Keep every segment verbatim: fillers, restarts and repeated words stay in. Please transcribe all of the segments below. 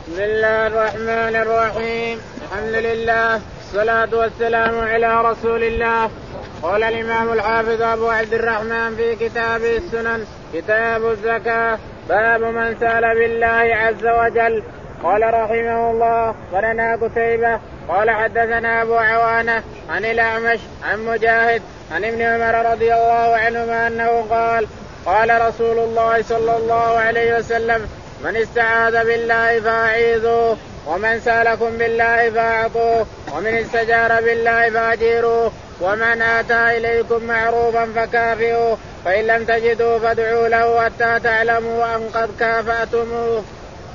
بسم الله الرحمن الرحيم. الحمد لله والصلاة والسلام على رسول الله. قال الإمام الحافظ أبو عبد الرحمن في كتابه السنن كتاب الزكاة باب من سأل بالله عز وجل. قال رحمه الله قرنا قتيبة قال حدثنا أبو عوانة عن الأعمش عن مجاهد عن ابن عمر رضي الله عنهما أنه قال قال رسول الله صلى الله عليه وسلم من استعاذ بالله فأعيذوه ومن سألكم بالله فأعطوه ومن استجار بالله فأجيروه ومن آتى إليكم معروفا فكافئوه فإن لم تجدوا فادعوا له حتى تعلموا أن قد كافأتموه.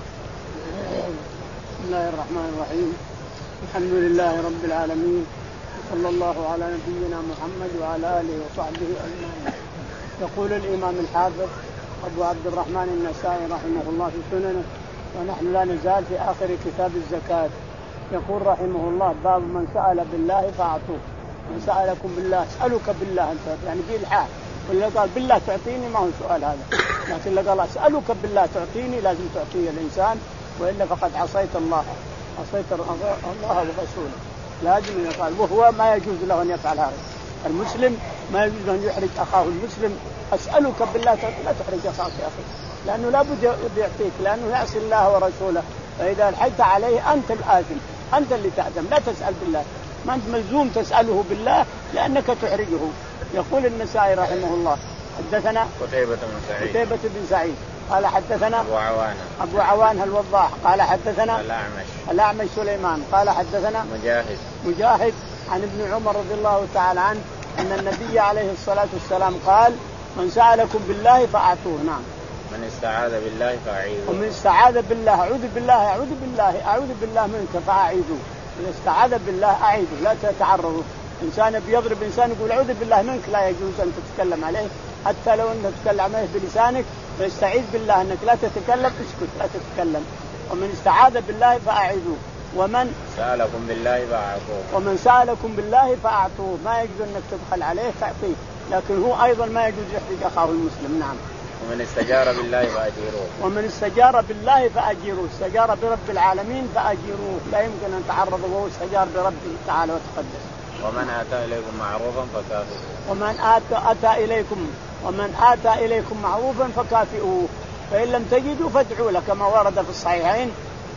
بسم الله الرحمن الرحيم. الحمد لله رب العالمين صلى الله على نبينا محمد وعلى آله وصحبه أجمعين. يقول الإمام الحافظ أبو عبد الرحمن النسائي رحمه الله في سننه ونحن لا نزال في آخر كتاب الزكاة. يقول رحمه الله باب من سأل بالله فأعطوه. من سألكم بالله اسألك بالله أنت يعني بالحال ولا قال بالله تعطيني ما هو سؤال هذا، لكن لو قال اسألك بالله تعطيني لازم تعطيه الإنسان وإلا فقد عصيت الله عصيت الله ورسوله. لازم يقال وهو ما يجوز له أن يفعل هذا. المسلم ما يجوز أن يحرج أخاه المسلم. أسألك بالله لا تحرج أخاك يا أخي لأنه لا بد يعطيك لأنه يعصي الله ورسوله. فإذا الحجت عليه أنت الآثم أنت اللي تأثم لا تسأل بالله. ما أنت ملزوم تسأله بالله لأنك تحرجه. يقول النسائي رحمه الله حدثنا قتيبة بن سعيد قتيبة بن سعيد قال حدثنا أبو عوانة أبو عوانة الوضاح قال حدثنا الأعمش الأعمش سليمان قال حدثنا مجاهد مجاهد عن ابن عمر رضي الله تعالى عنه أن النبي عليه الصلاة والسلام قال من سألكم بالله فأعطوه. نعم. من استعاذ بالله فأعيذوه. ومن استعاذ بالله أعوذ بالله أعوذ بالله أعوذ بالله منك فأعيذوه. إذا استعاذ بالله أعيذه لا تتعرضوا. إنسان بيضرب إنسان يقول أعوذ بالله منك لا يجوز أن تتكلم عليه حتى لو أنك تتكلم عليه بلسانك فاستعيذ بالله أنك لا تتكلم اسكت لا تتكلم. ومن استعاذ بالله فأعيذوه ومن سألكم بالله فأعطوه ومن سألكم بالله فأعطوه. ما يجوز أنك تبخل عليه تعطيه لكن هو أيضا ما يجوز يحرج أخاه المسلم. نعم. ومن استجار بالله فأجيروه ومن استجار بالله فأجيروه. استجار برب العالمين فأجيروه لا يمكن أن تعرض وهو استجار بربه تعالى وتقدس. ومن آتى إليكم معروفا فكافئوه. ومن آتى, أتى إليكم ومن آتى إليكم معروفا فكافئوه فإن لم تجدوا فادعوا له كما ورد في الصحيحين.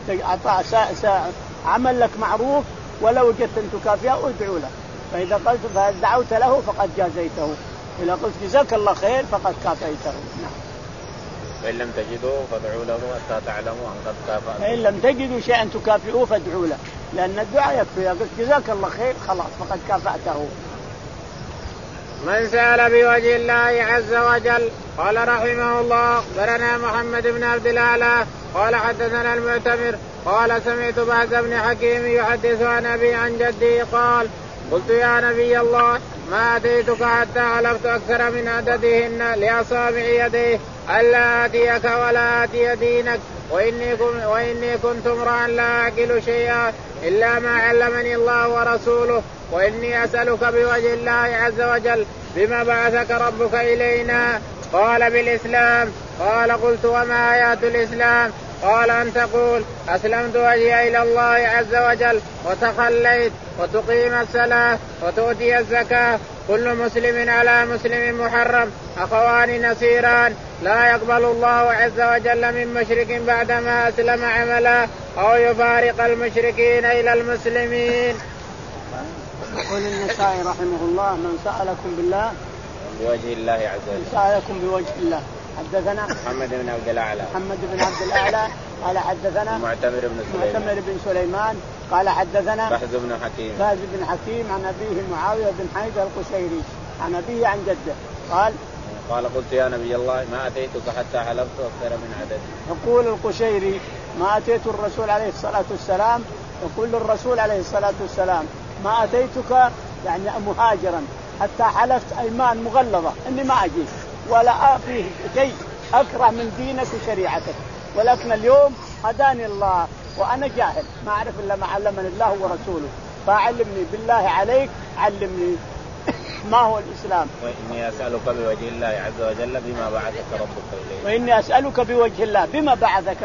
عمل لك معروف ولو وجدت أن تكافئه ادعوا له فإذا قلت فدعوت له فقد جازيته إذا قلت جزاك الله خير فقد كافئته. نعم. فإن لم تجدوا فادعوا له حتى تعلموا أن قد كافأتم. فإن لم تجدوا شيئا تكافئوه فادعوا له لأن الدعاء يكفي. قلت جزاك الله خير خلاص فقد كافأته. من سأل بوجه الله عز وجل. قال رحمه الله برنا محمد بن عبد الأعلى قال حدثنا المعتمر قال سمعت بهز بن حكيم يحدث عن أبي عن جدي قال قلت يا نبي الله ما أتيتك حتى حلفت أكثر من عددهن لأصابع يديه ألا آتيك ولا آتي دينك وإني, وإني كنت امرأ لا أعقل شيئا إلا ما علمني الله ورسوله وإني أسألك بوجه الله عز وجل بما بعثك ربك إلينا. قال بالإسلام. قال قلت وما آيات الإسلام؟ قال أن تقول أسلمت وجهي إلى الله عز وجل وتخليت وتقيم الصلاة وتؤتي الزكاة. كل مسلم على مسلم محرم أخوان نصيران لا يقبل الله عز وجل من مشرك بعدما أسلم عملا أو يفارق المشركين إلى المسلمين. يقول النسائي رحمه الله من سألكم بالله بوجه الله عز وجل. سألكم بوجه الله. حدثنا محمد بن عبد الأعلى محمد بن عبد الأعلى قال حدثنا معتمر بن سليمان معتمر بن سليمان قال حدثنا بهز بن حكيم بهز بن حكيم عن أبيه معاوية بن حيدة القشيري عن أبيه عن جده قال قال قلت يا نبي الله ما أتيتك حتى حلفت أكثر من عدد. يقول القشيري ما أتيت الرسول عليه الصلاة والسلام يقول للرسول عليه الصلاة والسلام ما أتيتك يعني مهاجرا حتى حلفت أيمان مغلظة إني ما أجيك ولا فيه شيء أكره من دينك وشريعتك ولكن اليوم هداني الله وأنا جاهل ما أعرف إلا ما علمني الله ورسوله فعلمني بالله عليك علمني ما هو الإسلام. وإني أسألك بوجه الله عز وجل بما بعثك ربك إليه. وإني أسألك بوجه الله بما بعثك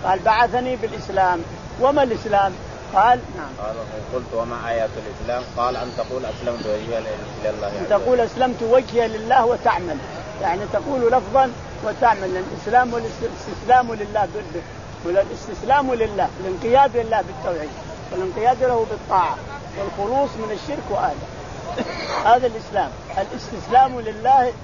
قال بعثني بالإسلام. وما الإسلام؟ قال نعم. قال قلت وما آيات الإسلام؟ قال أن تقول أسلمت وجهي إلى الله. أن تقول أسلمت وجهي لله وتعمل، يعني تقول لفظا وتعمل. الإسلام والاستسلام لله ضده، والاستسلام لله الانقياد لله بالتوحيد والانقياد له بالطاعة والخلوص من الشرك وآله. هذا الإسلام، الاستسلام لله.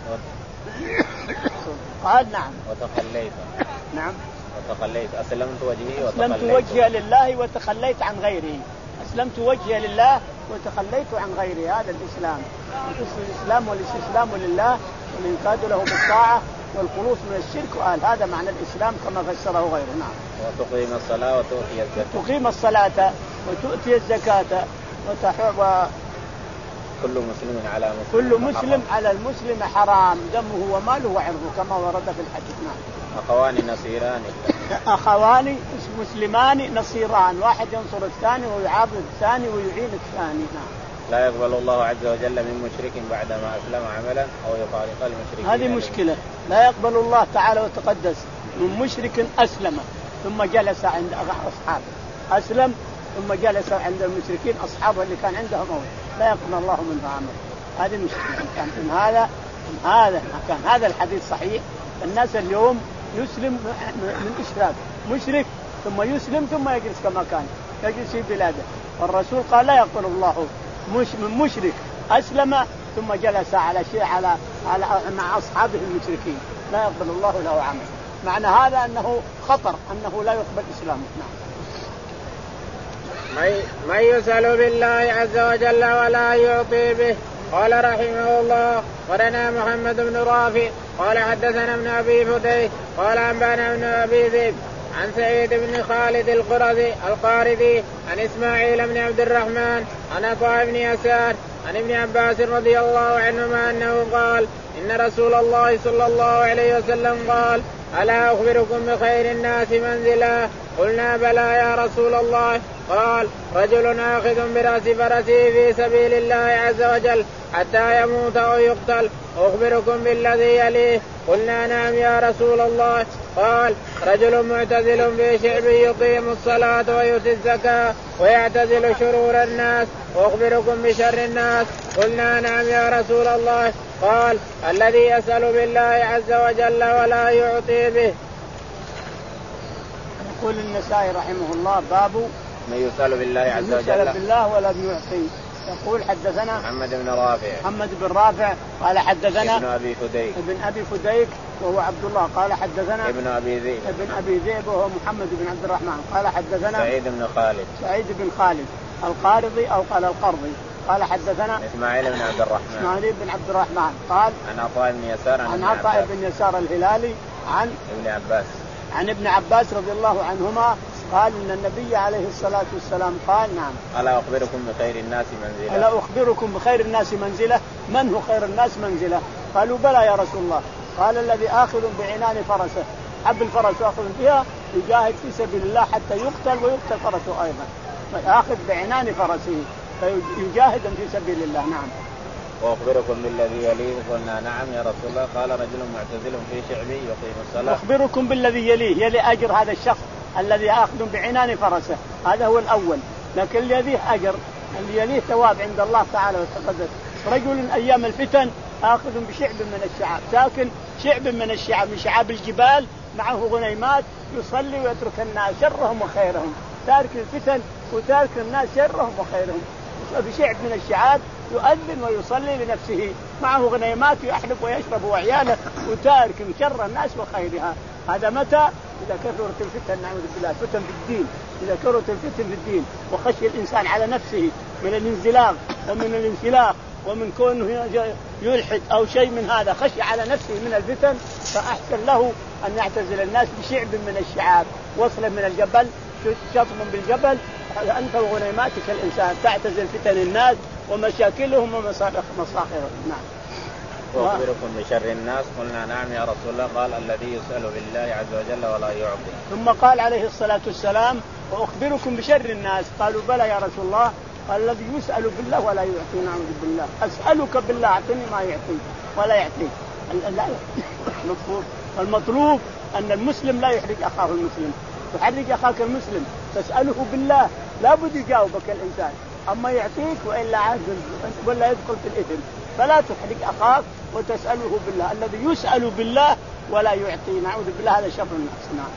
قال نعم. وتخليت. نعم. وتخليت أسلمت وجهي وتخليت. أسلمت وجهي لله وتخليت عن غيره. أسلمت وجهي لله وتخليت عن غيره، هذا الإسلام. الإسلام والاستسلام لله والانقياد له بالطاعة والخلوص من الشرك وآل، هذا معنى الإسلام كما فسره غيره. نعم. وتقيم الصلاة وتؤتي الزكاة. تقيم الصلاة وتؤتي الزكاة وتحب. كل مسلم على مسلم كل مسلم على المسلم حرام دمه وماله وعرضه كما ورد في الحديث. نعم. أخوان نصيران. أخوان مسلمان نصيران، واحد ينصر الثاني ويعاضد الثاني ويعين الثاني. نعم. لا يقبل الله عز وجل من مشرك بعدما أسلم عملا أو يفارق المشركين. هذه مشكلة، لا يقبل الله تعالى وتقدس من مشرك أسلم ثم جلس عند أصحابه، أسلم ثم جلس عند المشركين أصحابه اللي كان عندهم موت، لا يقبل الله منه عمل. هذه مشكلة. كان من هذا من هذا كان هذا الحديث صحيح. الناس اليوم يسلم من إشراك، مشرك ثم يسلم ثم يجلس كما كان يجلس في بلاده. والرسول قال لا يقبل الله مش من مشرك أسلم ثم جلس على شيء على على مع أصحابه المشركين، لا يقبل الله له عمل. معنى هذا أنه خطر، أنه لا يقبل إسلامه. نعم. من يسأل بالله عز وجل ولا يعطي به. قال رحمه الله قرنا محمد بن رافع قال حدثنا ابن أبي فديك قال أنبأنا ابن أبي ذئب عن سعيد بن خالد القرظي القاردي عن إسماعيل بن عبد الرحمن عن عطاء بن يسار عن ابن عباس رضي الله عنهما أنه قال إن رسول الله صلى الله عليه وسلم قال ألا أخبركم بخير الناس منزلا؟ قلنا بلى يا رسول الله. قال رجل آخذ برأس فرسه في سبيل الله عز وجل حتى يموت أو يقتل. أخبركم بالذي يليه؟ قلنا نعم يا رسول الله. قال رجل معتزل في شعب يقيم الصلاة ويؤتي الزكاة ويعتزل شرور الناس. أخبركم بشر الناس؟ قلنا نعم يا رسول الله. قال الذي يسأل بالله عز وجل ولا يعطي به. يقول النسائي رحمه الله باب من يسأل بالله عز وجل يسأل بالله ولا يعطي. يقول حدثنا محمد بن رافع محمد بن رافع قال حدثنا ابن أبي فديك ابن أبي فديك وهو عبد الله قال حدثنا ابن أبي ذئب ابن أبي ذئب وهو محمد بن عبد الرحمن قال حدثنا سعيد بن خالد سعيد بن خالد القارضي أو قال القرضي قال حدثنا إسماعيل بن عبد الرحمن إسماعيل بن عبد الرحمن قال عن عطاء بن يسار عن عطاء بن يسار الهلالي عن ابن عباس عن ابن عباس رضي الله عنهما قال إن النبي عليه الصلاة والسلام قال نعم ألا أخبركم بخير الناس منزلة؟ ألا أخبركم بخير الناس منزلة؟ من هو خير الناس منزلة؟ قالوا بلى يا رسول الله. قال الذي آخذ بعنان فرسه، حب الفرس آخذ بها يجاهد في سبيل الله حتى يقتل ويقتل فرسه أيضا، فآخذ بعنان فرسه فيجاهد في سبيل الله. نعم. وأخبركم بالذي يليه؟ قلنا نعم يا رسول الله. قال رجل معتزل في شعبه يقيم الصلاة. أخبركم بالذي يليه، يلي أجر هذا الشخص الذي آخذ بعنان فرسه، هذا هو الأول. لكن الذي أجر اللي يليه ثواب عند الله تعالى وتقدس. رجل أيام الفتن آخذ بشعب من الشعاب، ساكن شعب من الشعاب من شعاب الجبال معه غنيمات يصلي ويترك الناس شرهم وخيرهم، تارك الفتن وتارك الناس شرهم وخيرهم بشعب من الشعاب يؤذن ويصلي لنفسه معه غنيمات يحلب ويشرب وعياله وتارك شر الناس وخيرها. هذا متى؟ إذا كثرت الفتن، نعوذ بالله، فتن في الدين، إذا كثرت الفتن في الدين وخشي الإنسان على نفسه من الانزلاق ومن الانسلاق ومن كونه يلحد أو شيء من هذا، خشي على نفسه من الفتن، فأحسن له أن يعتزل الناس بشعب من الشعاب، وصل من الجبل شطم بالجبل أنت وغنيماتك الإنسان، تعتزل فتن الناس ومشاكلهم ومصاخرهم. نعم. وأخبركم بشر الناس؟ قلنا نعم يا رسول الله. قال الذي يسأل بالله عز وجل ولا يعطي. ثم قال عليه الصلاة والسلام وأخبركم بشر الناس؟ قالوا بلى يا رسول الله. قال الذي يسأل بالله ولا يعطي. نعوذ بالله، أسألك بالله أعطني ما يعطي ولا يعطي. المطلوب المطلوب أن المسلم لا يحرج أخاه المسلم، تحرج أخاك المسلم تسأله بالله لابد يجاوبك الإنسان، أما يعطيك وإلا عاد ولا يدخل في الإثم. فلا تحرج أخاك وتسأله بالله. الذي يسأل بالله ولا يعطي نعوذ بالله هذا شر الناس. نعم.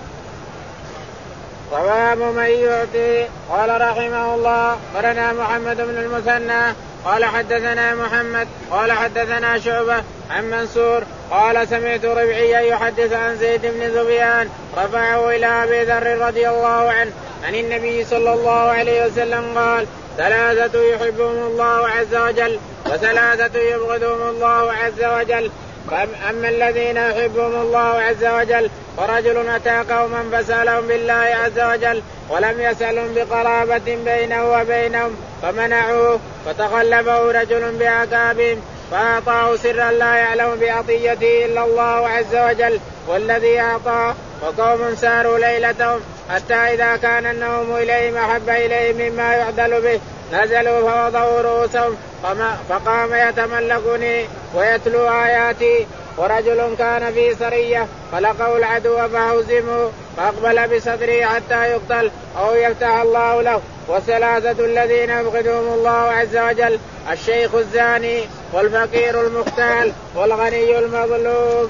ثواب من يعطي. قال رحمه الله قرنا محمد بن المثنى قال حدثنا محمد قال حدثنا شعبة عن منصور قال سمعت ربعيا يحدث عن زيد بن ذبيان رفعه إلى أبي ذر رضي الله عنه عن النبي صلى الله عليه وسلم قال ثلاثة يحبهم الله عز وجل وثلاثة يبغضهم الله عز وجل. أما الذين يحبهم الله عز وجل فرجل أتى قوما فسألهم بالله عز وجل ولم يسألهم بقرابة بينه وبينهم فمنعوه فتغلبه رجل بعقابهم فأعطاه سرا لا يعلم بعطيته إلا الله عز وجل والذي أعطاه. وقوم ساروا ليلتهم حتى إذا كان النوم إليهم أحب إليهم مما يعدل به نزلوا فوضعوا رؤوسهم فقام يتملكني ويتلو آياتي. ورجل كان في سرية فلقوا العدو فهزموا فأقبل بصدره حتى يقتل أو يفتح الله له. وثلاثة الذين يبغضهم الله عز وجل الشيخ الزاني والفقير المختال والغني المظلوم.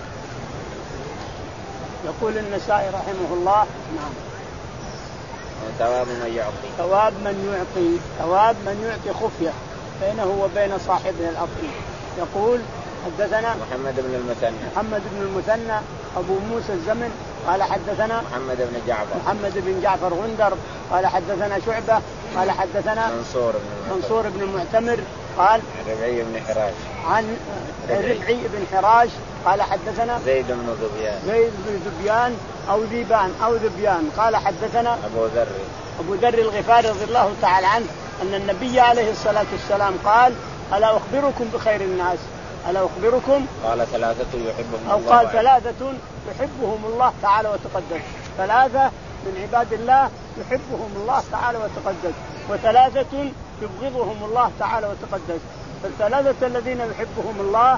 يقول النسائي رحمه الله نعم ثواب من يعطي. ثواب من يعطي ثواب من يعطي خفية بينه وبين صاحبه العطي. يقول حدثنا محمد بن المثنى محمد بن المثنى أبو موسى الزمن قال حدثنا محمد بن جعفر محمد بن جعفر غندر قال حدثنا شعبة قال حدثنا منصور بن منصور بن المعتمر قال ربعي بن حراش عن ربعي بن حراش قال حدثنا زيد بن ذبيان زيد بن ذبيان أو ذيبان أو ذبيان قال حدثنا أبو ذر أبو ذر الغفاري رضي الله تعالى عنه أن النبي عليه الصلاة والسلام قال ألا أخبركم بخير الناس ألا أخبركم قال ثلاثة يحبهم أو الله قال ثلاثة يحبهم الله تعالى وتقدس. ثلاثة من عباد الله يحبهم الله تعالى وتقدس وثلاثة يبغضهم الله تعالى وتقدس. فالثلاثة الذين يحبهم الله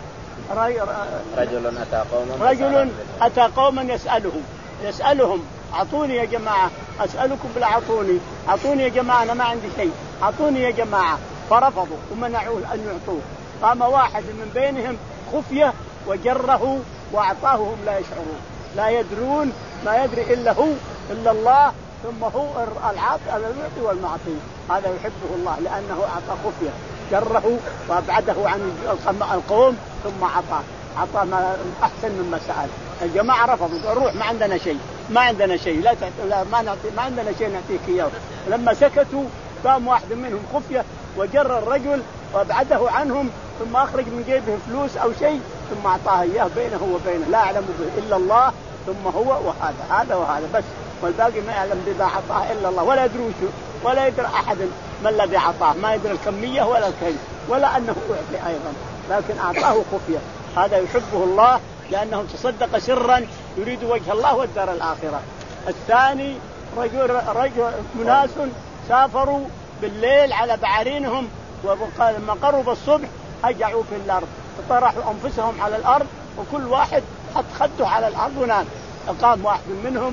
رجل أتى قوما رجل أتى قوما يسألهم يسألهم أعطوني يا جماعة أسألكم بلا أعطوني أعطوني يا جماعة أنا ما عندي شيء أعطوني يا جماعة فرفضوا ومنعوه أن يعطوه. قام واحد من بينهم خفية وجره وأعطاه هم لا يشعرون لا يدرون ما يدري إلا هو إلا الله ثم هو العاطي المعطي والمعطي. هذا يحبه الله لأنه أعطى خفية جره وأبعده عن القوم ثم أعطاه أعطى ما أحسن مما سأل. الجماعة رفضوا روح ما عندنا شيء ما عندنا شيء لا, لا ما نعطي ما عندنا شيء نعطيك إياه. لما سكتوا قام واحد منهم خفية وجر الرجل وابعده عنهم ثم أخرج من جيبه فلوس أو شيء ثم أعطاه إياه بينه وبينه لا يعلم به إلا الله ثم هو وهذا هذا وهذا بس والباقي ما يعلم بما أعطاه إلا الله ولا يدري ولا يدري أحد ما الذي أعطاه ما يدري الكمية ولا الكيف ولا أنه أعطي أيضا لكن أعطاه خفية. هذا يحبه الله لأنه تصدق سرا يريد وجه الله والدار الآخرة. الثاني رجل, رجل مناس سافروا بالليل على بعارينهم ولما قرب الصبح هجعوا في الأرض فطرحوا أنفسهم على الأرض وكل واحد حط خده على الأرض ونام. قام واحد منهم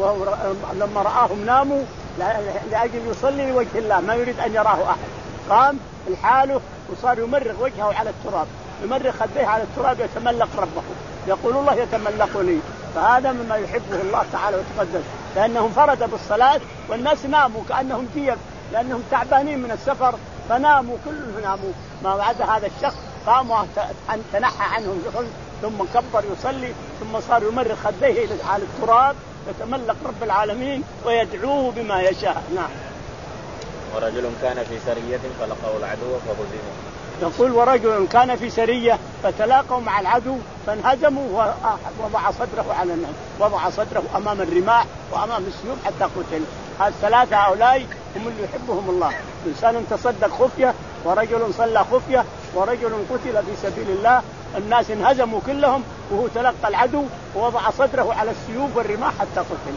ولما رآهم ناموا لأجل يصلي لوجه الله ما يريد أن يراه أحد قام الحاله وصار يمرغ وجهه على التراب يمرغ خديه على التراب يتملق ربه يقول الله يتملقني. فهذا مما يحبه الله تعالى وتقدس لأنهم فرد بالصلاة والناس ناموا كأنهم جيب لأنهم تعبانين من السفر فناموا كلهم ناموا. ما بعد هذا الشخص قام تنحى عنهم ثم كبر يصلي ثم صار يمرغ خديه على التراب يتملق رب العالمين ويدعوه بما يشاء. نعم. ورجل كان في سرية فلقوا العدو فهزموا. يقول ورجل كان في سرية فتلاقوا مع العدو فانهزموا ووضع صدره على النار وضع صدره أمام الرماح وأمام السيوف حتى قتل. هالثلاثة هؤلاء هم اللي يحبهم الله. إنسان تصدق خفية ورجل صلى خفية ورجل قتل في سبيل الله. الناس انهزموا كلهم وهو تلقى العدو ووضع صدره على السيوف والرماح حتى قتل.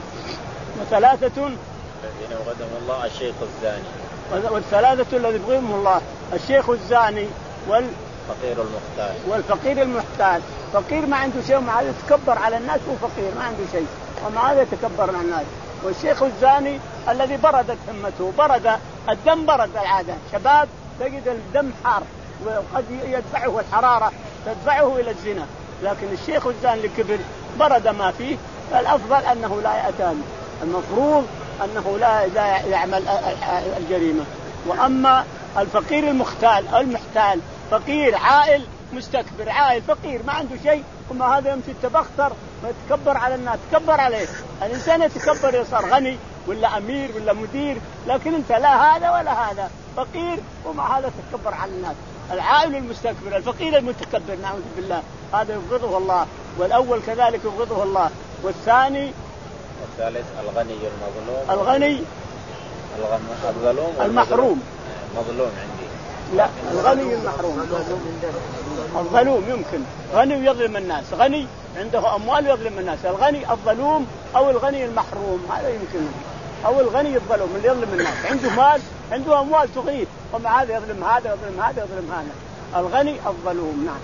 وثلاثة الذين يبغضهم الله الشيخ الزاني والثلاثة الذي يبغضهم الله الشيخ الزاني والفقير المحتاج والفقير المحتاج. فقير ما عنده شيء ومع هذا يتكبر على الناس وفقير ما عنده شيء ومع هذا يتكبر على الناس. والشيخ الزاني الذي بردت همته، برد الدم، برد العادة، شباب تجد الدم حار وقد يدفعه الحرارة تدفعه إلى الزنا، لكن الشيخ الزاني اللي كبر برد ما فيه، فالأفضل أنه لا يأتان، المفروض أنه لا يعمل الجريمة. وأما الفقير المختال أو المحتال، فقير عائل مستكبر، عائل فقير ما عنده شيء، وما هذا يمشي يتبختر ويتكبر على الناس، تكبر عليه. الإنسان يتكبر يصير غني ولا أمير ولا مدير، لكن أنت لا هذا ولا هذا، فقير ومع هذا تتكبر على الناس. العائل المستكبر، الفقير المتكبر، نعوذ بالله، هذا يبغضه الله، والأول كذلك يبغضه الله. والثاني والثالث الغني المظلوم، الغني الظلوم المحروم، مظلوم عندي لا الغني المحروم، الظلوم يمكن غني ويظلم الناس، غني عنده أموال ويظلم الناس، الغني الظلوم أو الغني المحروم، هذا يمكن، أو الغني الظلوم اللي يظلم الناس، عنده مال عنده أموال تغنيه ومع هذا يظلم هذا يظلم هذا يظلم هذا، الغني الظلوم. نعم.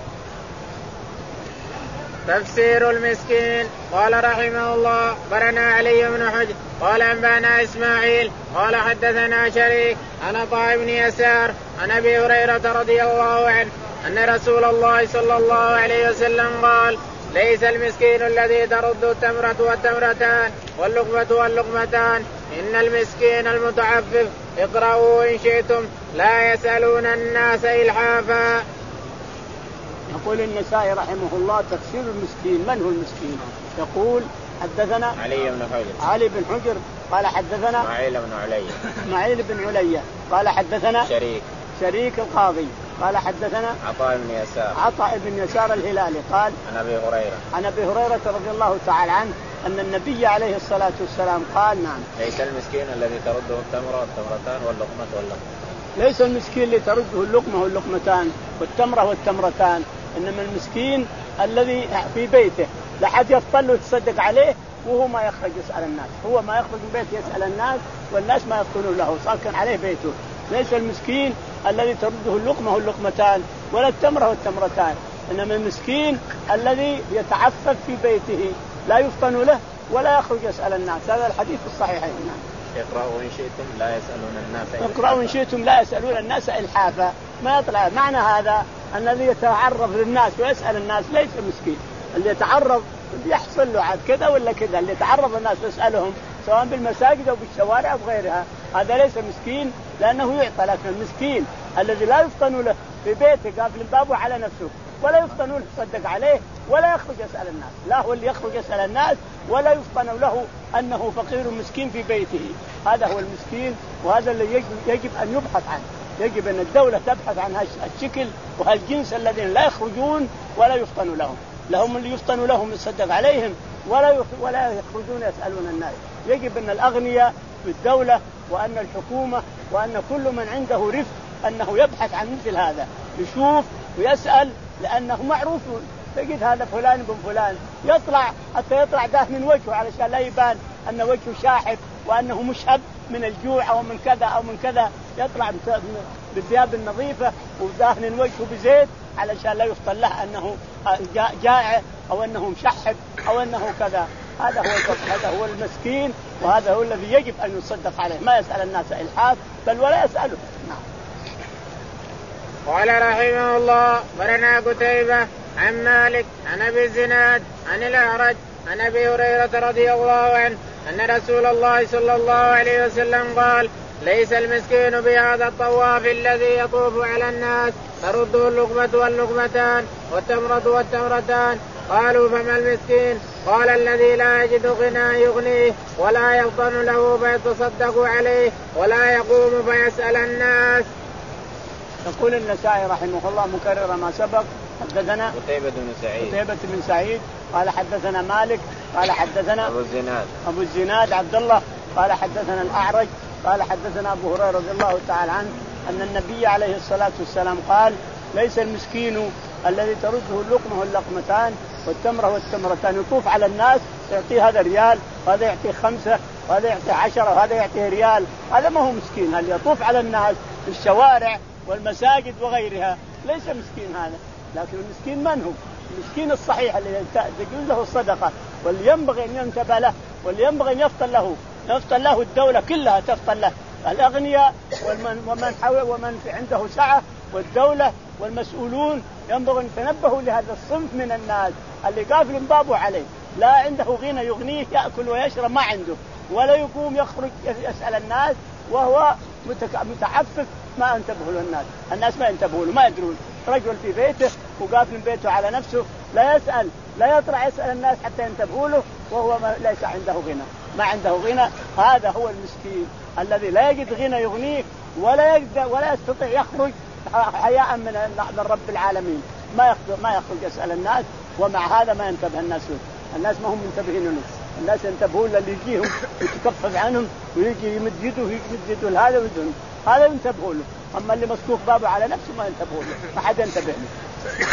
تفسير المسكين. قال رحمه الله برنا علي بن حجر قال أنبانا إسماعيل قال حدثنا شريك عن عطاء بن يسار عن أبي هريرة رضي الله عنه أن رسول الله صلى الله عليه وسلم قال ليس المسكين الذي ترد التمرة والتمرتان واللقمة واللقمتان، إن المسكين المتعفف. اقرأوا إن شئتم لا يسألون الناس إلحافا. يقول النسائي رحمه الله تفسير المسكين. من هو المسكين؟ يقول حدثنا علي بن حجر علي بن حجر قال حدثنا اسماعيل بن علي اسماعيل بن علي قال حدثنا شريك شريك القاضي قال حدثنا عطاء بن يسار عطاء بن يسار الهلالي قال عن أبي هريرة عن أبي هريرة رضي الله تعالى عنه أن النبي عليه الصلاة والسلام قال نعم ليس المسكين الذي ترده التمرة والتمرتان واللقمة واللقمة، ليس المسكين اللي ترده اللقمة واللقمتان والتمرة والتمرتان، إنما المسكين الذي في بيته لا حد يفضل له يتصدق عليه وهو ما يخرج يسأل الناس، هو ما يخرج من بيته يسأل الناس والناس ما يفضلون له ساكن عليه بيته. ليس المسكين الذي ترده اللقمة واللقمتان ولا التمرة والتمرتان، إنما المسكين الذي يتعفف في بيته لا يفطن له ولا يخرج يسأل الناس. هذا الحديث الصحيحين. اقرأوا إن شئتم لا يسألون الناس إلحافا. اقرأوا إن شئتم لا يسألون الناس إلحافا، ما يطلع معنى هذا الذي يتعرض للناس ويسأل الناس ليس مسكين، اللي يتعرض بيحصل له عاد كذا ولا كذا، اللي يتعرض الناس ويسألهم سواء بالمساجد أو بالشوارع أو غيرها، هذا ليس مسكين لأنه يعطى. لكن المسكين الذي لا يفطن له في بيته قافل بابه على نفسه ولا يفطن له يصدق عليه ولا يخرج يسأل الناس، لا هو اللي يخرج يسأل الناس ولا يفطن له أنه فقير مسكين في بيته، هذا هو المسكين. وهذا اللي يجب, يجب أن يبحث عنه، يجب أن الدولة تبحث عن هالشكل وهالجنس الذين لا يخرجون ولا يفطن لهم، لهم اللي يفطن لهم يصدق عليهم ولا ولا يخرجون يسألون الناس. يجب أن الأغنياء في الدولة وأن الحكومة وأن كل من عنده رفق أنه يبحث عن مثل هذا، يشوف ويسأل، لأنه معروف. تجد هذا فلان بن فلان يطلع حتى يطلع ده من وجهه علشان لا يبان أن وجهه شاحب وأنه مشهب من الجوع أو من كذا أو من كذا، يطلع بالثياب النظيفة ودهن وجهه بزيت علشان لا يفطن له أنه جائع أو أنه مشحب أو أنه كذا. هذا هو هذا هو المسكين، وهذا هو الذي يجب أن يصدق عليه، ما يسأل الناس إلحاف بل ولا يسأله. نعم. قال رحمه الله برنا قتيبة عن مالك عن أبي الزناد عن الأعرج عن أبي هريرة رضي الله عنه أن رسول الله صلى الله عليه وسلم قال ليس المسكين بهذا الطواف الذي يطوف على الناس ترده اللقمة واللقمتان والتمرة والتمرتان. قالوا فما المسكين؟ قال الذي لا يجد غنى يغنيه ولا يفطن له فيتصدق عليه ولا يقوم فيسأل الناس. يقول النسائي رحمه الله مكرر ما سبق حدثنا قتيبة بن سعيد قتيبة بن سعيد قال حدثنا مالك قال حدثنا أبو الزناد أبو الزناد عبد الله قال حدثنا الأعرج قال حدثنا أبو هريرة رضي الله تعالى عنه أن النبي عليه الصلاة والسلام قال ليس المسكين الذي ترده اللقمة واللقمتان والتمرة والتمرتان يطوف على الناس يعطيه هذا ريال وهذا يعطيه خمسة وهذا يعطيه عشرة وهذا يعطيه ريال، هذا ما هو مسكين. هل يطوف على الناس في الشوارع والمساجد وغيرها ليس مسكين هذا. لكن المسكين من هو؟ المسكين الصحيح اللي تجوز له الصدقة واللي ينبغي أن ينتبه له واللي ينبغي أن يفطن له يفطن له الدولة كلها تفطن له، الأغنياء ومن ومن حول ومن في عنده سعة، والدولة والمسؤولون ينبغي أن يتنبهوا لهذا الصنف من الناس اللي قافل بابه عليه، لا عنده غنى يغنيه، يأكل ويشرب ما عنده، ولا يقوم يخرج يسأل الناس وهو متعفف ما انتبهوا له الناس، الناس ما ينتبهوا له ما يدرون. رجل في بيته وقافل بيته على نفسه لا يسأل لا يطلع يسأل الناس حتى ينتبهوا له، وهو ليس عنده غنى ما عنده غنى. هذا هو المسكين الذي لا يجد غنى يغنيه ولا يقدر ولا يستطيع يخرج حياء من من رب العالمين، ما يخرج ما يخرج يسأل الناس، ومع هذا ما ينتبه الناس له. الناس ما هم منتبهين له، الناس ينتبهون للي يجيهم يتكفف عنهم ويجي يمد يده ويمد يده هذا ويدهم هذا ينتبهوا له، أما اللي مسكوك بابه على نفسه ما ينتبهوا له، ما حد ينتبه له.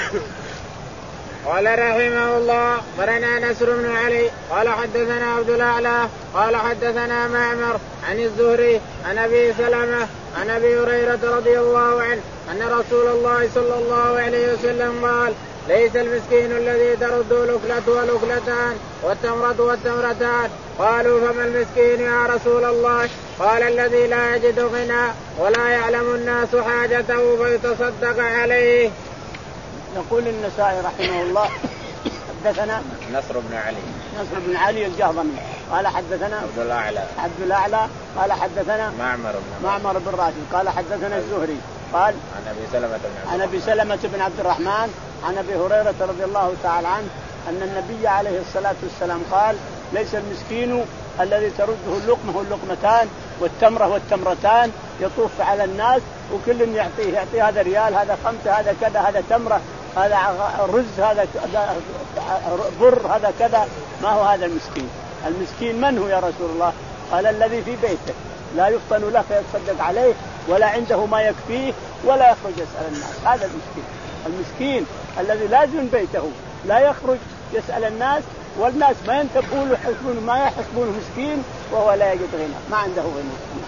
قال رحمه الله برنا نصر بن علي قال حدثنا عبد الأعلى قال حدثنا معمر عن الزهري عن أبي سلمة عن أبي هريرة رضي الله عنه أن رسول الله صلى الله عليه وسلم قال ليس المسكين الذي ترد الأكلة والأكلتان والتمرة والتمرتان. قالوا فما المسكين يا رسول الله؟ قال الذي لا يجد غنى ولا يعلم الناس حاجته فيتصدق عليه. يقول النسائي رحمه الله حدثنا نصر بن علي نصر بن علي الجهضمي قال حدثنا عبد الأعلى عبد الأعلى قال حدثنا معمر بن معمر بن راشد قال حدثنا الزهري قال عن أبي سلمة بن عن أبي سلمة بن عبد الرحمن عن أبي هريرة رضي الله تعالى عنه أن النبي عليه الصلاة والسلام قال ليس المسكين الذي ترده اللقمة واللقمتان والتمرة والتمرتان يطوف على الناس وكل يعطيه يعطيه هذا ريال هذا خمسة هذا كذا هذا تمرة هذا رز هذا بر هذا كذا. ما هو هذا المسكين؟ المسكين من هو يا رسول الله؟ قال الذي في بيته لا يفطن له فيتصدق عليه ولا عنده ما يكفيه ولا يخرج يسأل الناس، هذا المسكين. المسكين الذي لازم بيته لا يخرج يسأل الناس والناس ما ينتبهوا له يحسبونه ما يحسبونه مسكين وهو لا يجد غنى ما عنده غنى.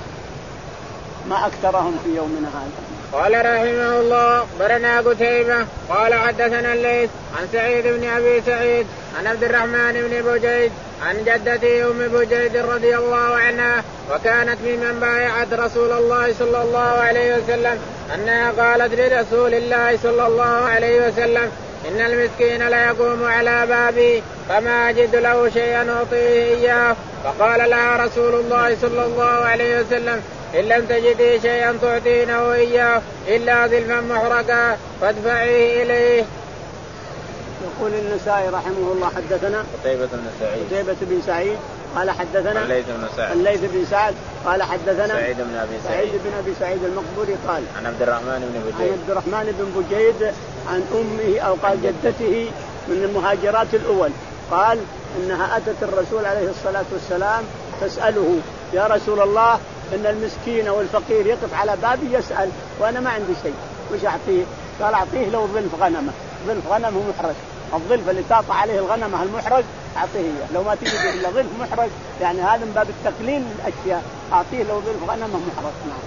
ما أكثرهم في يومنا هذا. قال رحمه الله برنا قتيبة قال حدثنا الليث عن سعيد بن أبي سعيد عن عبد الرحمن بن بجيد عن جدته أم بجيد رضي الله عنها وكانت ممن بايعت رسول الله صلى الله عليه وسلم أنها قالت لرسول الله صلى الله عليه وسلم إن المسكين لا يقوم على بابي فما أجد له شيئا أعطيه إياه. فقال لها رسول الله صلى الله عليه وسلم إن لم تجدي شيئا تعطينه إياه إلا ظلفا محرقا فادفعيه إليه. يقول النسائي رحمه الله حدثنا قتيبة بن سعيد قتيبة بن سعيد قال حدثنا الليث بن سعد الليث بن سعد قال حدثنا سعيد بن أبي سعيد سعيد بن أبي سعيد المقبوري قال عن عبد الرحمن بن بجيد عن عبد الرحمن بن بجيد عن أمه أو قال جدته من المهاجرات الأول قال إنها أتت الرسول عليه الصلاة والسلام تسأله يا رسول الله إن المسكين والفقير يقف على بابي يسأل وأنا ما عندي شيء وش أعطيه؟ قال أعطيه له ظلف غنمة ظلف غنم هو محرج الظلف اللي تعطى عليه الغنمة المحرج أعطيه إياه لو ما تجد إلا ظلف محرج يعني هذا من باب التقليل الأشياء أعطيه له ظلف غنمة محرج. نعم.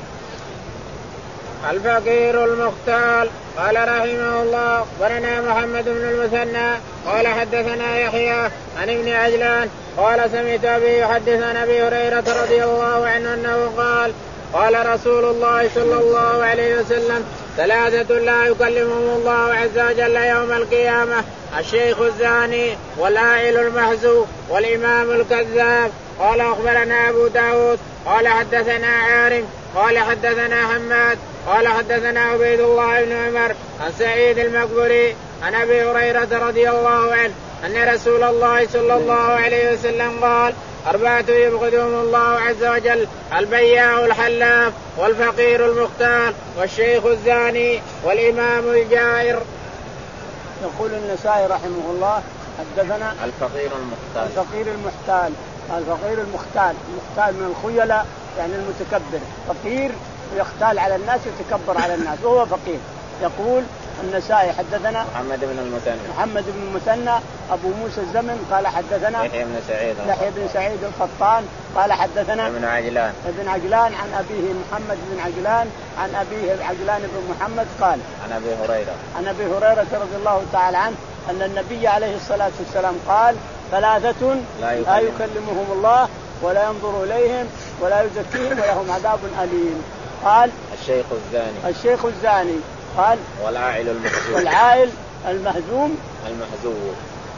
الفقير المختال قال رحمه الله برنا محمد بن المثنى قال حدثنا يحيى عن ابن عجلان قال سمعت أبي يحدث عن أبي هريرة رضي الله عنه أنه قال قال رسول الله صلى الله عليه وسلم ثلاثة لا يكلمهم الله عز وجل يوم القيامة الشيخ الزاني والعائل المحزو والإمام الكذاب. قال أخبرنا أبو داود قال حدثنا عارم قال حدثنا حماد قال حدثنا عبيد الله بن عمر عن سعيد المقبري عن أبي هريرة رضي الله عنه أن رسول الله صلى الله عليه وسلم قال أربعة يبغضهم الله عز وجل البياع الحلاف والفقير المختال والشيخ الزاني والإمام الجائر. يقول النسائي رحمه الله حدثنا الفقير المختال الفقير المحتال الفقير المختال المختال من الخيلاء يعني المتكبر فقير ويختال على الناس ويتكبر على الناس وهو فقير. يقول النسائي حدثنا محمد بن المثنى محمد بن المثنى أبو موسى الزمن قال حدثنا يحيى بن سعيد يحيى بن سعيد القطان قال حدثنا ابن عجلان ابن عجلان عن أبيه محمد بن عجلان عن أبيه عجلان بن محمد قال عن أبي هريرة عن أبي هريرة رضي الله تعالى عنه أن النبي عليه الصلاة والسلام قال ثلاثة لا يكلمهم, لا يكلمهم الله ولا ينظر إليهم ولا يزكيهم ولهم عذاب أليم. قال الشيخ الزاني الشيخ الزاني قال والعائل المهزوم والعائل المهزوم المهزوم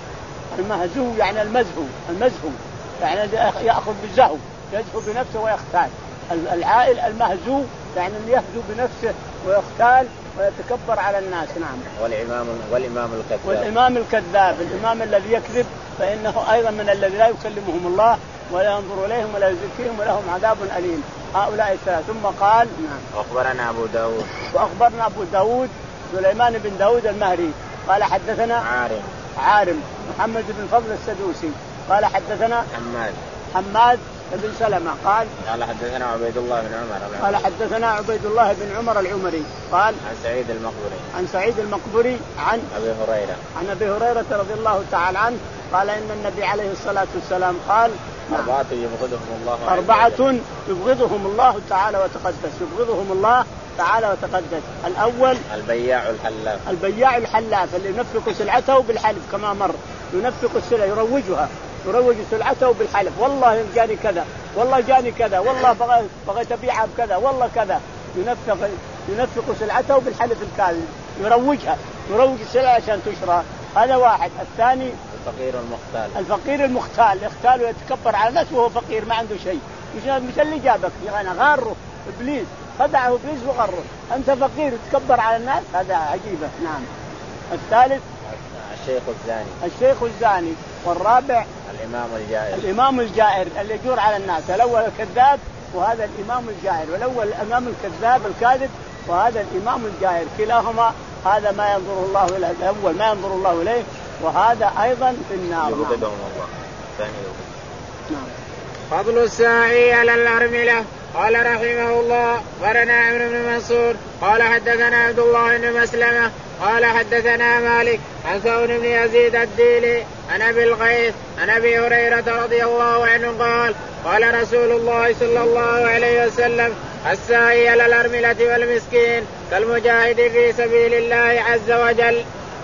المهزوم يعني المزهو المزهو يعني يأخذ بالزهو يزهو بنفسه ويختال. العائل المهزوم يعني اللي يهزو بنفسه ويختال ويتكبر على الناس. نعم. والإمام والإمام الكذاب والإمام الكذاب الإمام الذي يكذب فإنه أيضا من الذي لا يكلمهم الله ولا ينظر إليهم ولا يزكيهم ولهم عذاب أليم. هؤلاء الثلاثة. ثم قال نعم. أخبرنا أبو داود وأخبرنا أبو داود سليمان بن داود المهري قال حدثنا عارم عارم محمد بن فضل السدوسي قال حدثنا حماد حماد بن سلمة قال قال حدثنا عبيد الله بن عمر قال حدثنا عبيد الله بن عمر العمري قال عن سعيد المقبري عن سعيد المقبري عن أبي هريرة عن أبي هريرة رضي الله تعالى عنه قال إن النبي عليه الصلاة والسلام قال أربعة يبغضهم الله أربعة يبغضهم الله تعالى وتقدس يبغضهم الله تعالى وتقدس. الأول البياع الحلاف البياع الحلاف اللي ينفق سلعته بالحلف كما مر ينفق السلع يروجها يروج سلعته بالحلف والله جاني كذا والله جاني كذا والله بغيت بغيت أبيعها بكذا والله كذا ينفق ينفق سلعته بالحلف الكاذب يروجها يروج السلع عشان تشرى. هذا واحد. الثاني الفقير المختال الفقير المختال يختال ويتكبر على الناس وهو فقير ما عنده شيء مش مش اللي جابك يعني غاره إبليس خدعه إبليس وغره أنت فقير تكبر على الناس هذا عجيبة. نعم. الثالث الشيخ الزاني الشيخ الزاني. والرابع الإمام الجائر الإمام الجائر اللي يجور على الناس. الأول الكذاب وهذا الإمام الجائر والأول الإمام الكذاب الكاذب وهذا الإمام الجائر كلاهما هذا ما ينظر الله إليه الأول ما ينظر الله إليه وهذا أيضا في النار. يبغضهم الله ثاني. نعم. فضل الساعي على الأرملة. قال رحمه الله قرنا عمرو بن منصور قال حدثنا عبد الله بن مسلمة قال حدثنا مالك عن ثور بن يزيد الديلي عن أبي الغيث عن أبي هريرة رضي الله عنه قال قال رسول الله صلى الله عليه وسلم الساعي على الأرملة والمسكين كالمجاهد في سبيل الله عز وجل.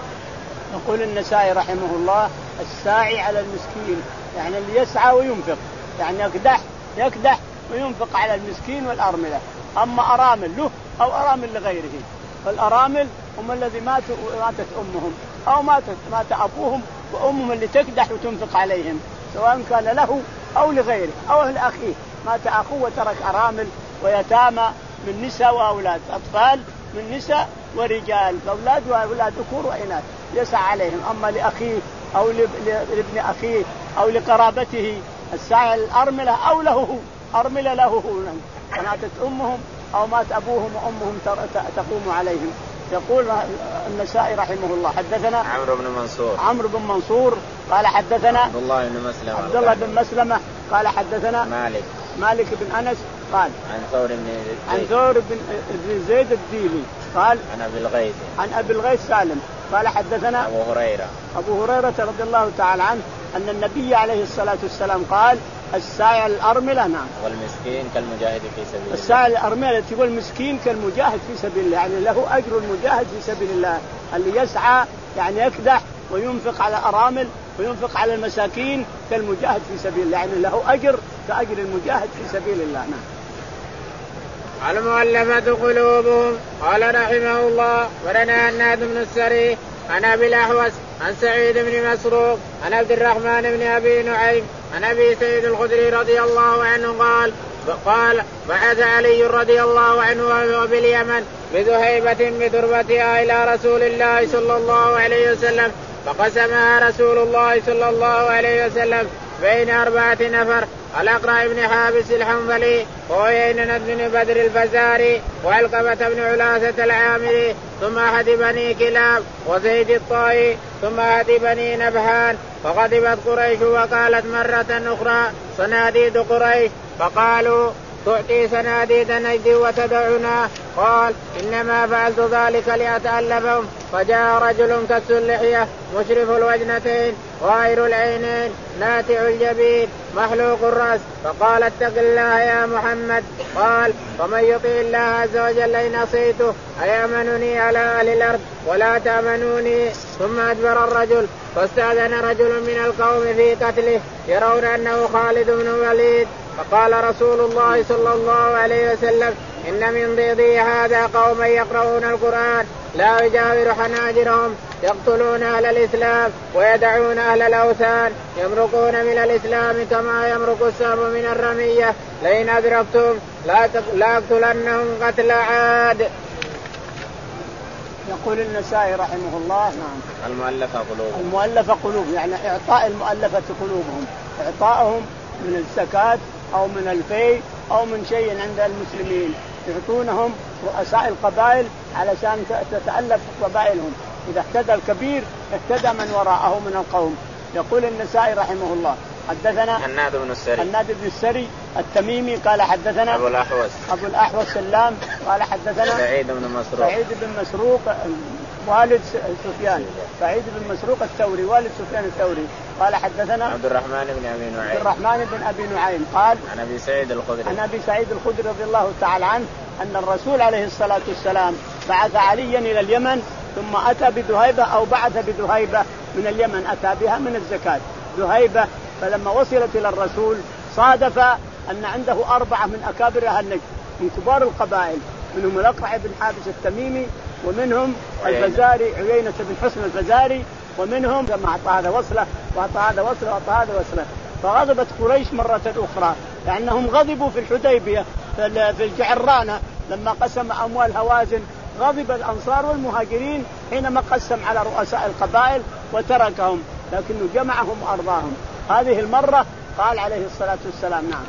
يقول النسائي رحمه الله الساعي على المسكين يعني اللي يسعى وينفق يعني يكدح يكدح وينفق على المسكين والأرملة. أما أرامل له أو أرامل لغيره فالأرامل هم الذي ماتوا ماتت أمهم أو ماتت مات أبوهم وأمهم اللي تكدح وتنفق عليهم سواء كان له أو لغيره أو لأخيه مات أخوه وترك أرامل ويتامى من نساء وأولاد أطفال من نساء ورجال أولاد وأولاد ذكور وإناث يسعى عليهم. أما لأخيه أو لابن أخيه أو لقرابته الساعي الأرملة أو له أرملة له ماتت أمهم أو مات أبوهم وأمهم تقوم عليهم. يقول النسائي رحمه الله حدثنا عمرو بن منصور عمرو بن منصور قال حدثنا عبد الله بن مسلمة عبد الله بن مسلمة قال حدثنا مالك مالك بن أنس قال عن ثور بن عن ثور بن بن زيد الديلي قال عن أبي الغيث عن أبي الغيث سالم قال حدثنا أبو هريرة أبو هريرة رضي الله تعالى عنه أن النبي عليه الصلاة والسلام قال الساعي الأرملة نعم والمسكين كالمجاهد في سبيل الله. الساعي الأرملة تقول مسكين كالمجاهد في سبيل الله يعني له أجر المجاهد في سبيل الله اللي يسعى يعني يكدح وينفق على أرامل وينفق على المساكين كالمجاهد في سبيل الله يعني له أجر كأجر المجاهد في سبيل الله. نعم. المؤلفة قلوبهم. قال رحمه الله ولنا هناد بن السري عن أبي الأحوص عن سعيد بن مسروق عن عبد الرحمن بن أبي نعيم عن أبي سعيد الخدري رضي الله عنه قال قال بعث علي رضي الله عنه وباليمن بذهيبة بتربتها إلى رسول الله صلى الله عليه وسلم فقسمها رسول الله صلى الله عليه وسلم بين أربعة نفر الأقرع بن حابس الحنظلي وعيينة بن بدر الفزاري وعلقبة بن علاثة العامري ثم أحد بني كلاب وزيد الطائي ثم أحد بني نبهان. فغضبت قريش وقالت مرة أخرى صناديد قريش فقالوا تعطي صناديد نجد وتدعنا. قال إنما فعلت ذلك لأتألفهم. فجاء رجل كس اللحية مشرف الوجنتين غائر العينين ناتع الجبين محلوق الرأس فقال اتق الله يا محمد. قال فمن يطيع الله عز وجل إن عصيته أيأمنني على أهل الأرض ولا تأمنوني. ثم أدبر الرجل فاستأذن رجل من القوم في قتله يرون أنه خالد بن الوليد فقال رسول الله صلى الله عليه وسلم إن من ضيضي هذا قوما يقرؤون القرآن لا يجاور حناجرهم يقتلون أهل الإسلام ويدعون أهل الأوثان يمرقون من الإسلام كما يمرق السهم من الرمية لئن أدركتم لا أقتلنهم قتل عاد. يقول النسائي رحمه الله نعم المؤلفة قلوبهم المؤلفة قلوب يعني إعطاء المؤلفة قلوبهم إعطائهم من الزكاة أو من الفي أو من شيء عند المسلمين يعطونهم رؤساء القبائل علشان تتألف قبائلهم. إذا اهتدى الكبير اهتدى من وراءه من القوم. يقول النسائي رحمه الله حدثنا هناد بن السري هناد بن السري التميمي قال حدثنا أبو الأحوص أبو الأحوص سلام قال حدثنا سعيد بن مسروق سعيد بن مسروق والد سفيان سعيد بن مسروق الثوري والد سفيان الثوري قال حدثنا عبد الرحمن بن أبي نعيم عبد الرحمن بن أبي نعيم قال عن أبي سعيد الخدري عن أبي سعيد الخدري رضي الله تعالى عنه أن الرسول عليه الصلاة والسلام بعث عليا إلى اليمن ثم أتى بذهيبة أو بعث بذهيبة من اليمن أتى بها من الزكاة ذهيبة. فلما وصلت إلى الرسول صادف أن عنده أربعة من أكابر أهل نجد من كبار القبائل منهم الأقرع بن حابس التميمي ومنهم الفزاري عيينة بن حسن الفزاري ومنهم كما أعطى هذا وصله وأعطى هذا وصله وأعطى هذا وصله. فغضبت قريش مرة أخرى لأنهم غضبوا في الحديبية في الجعرانة لما قسم أموال هوازن غضب الأنصار والمهاجرين حينما قسم على رؤساء القبائل وتركهم لكنه جمعهم وأرضاهم. هذه المرة قال عليه الصلاة والسلام نعم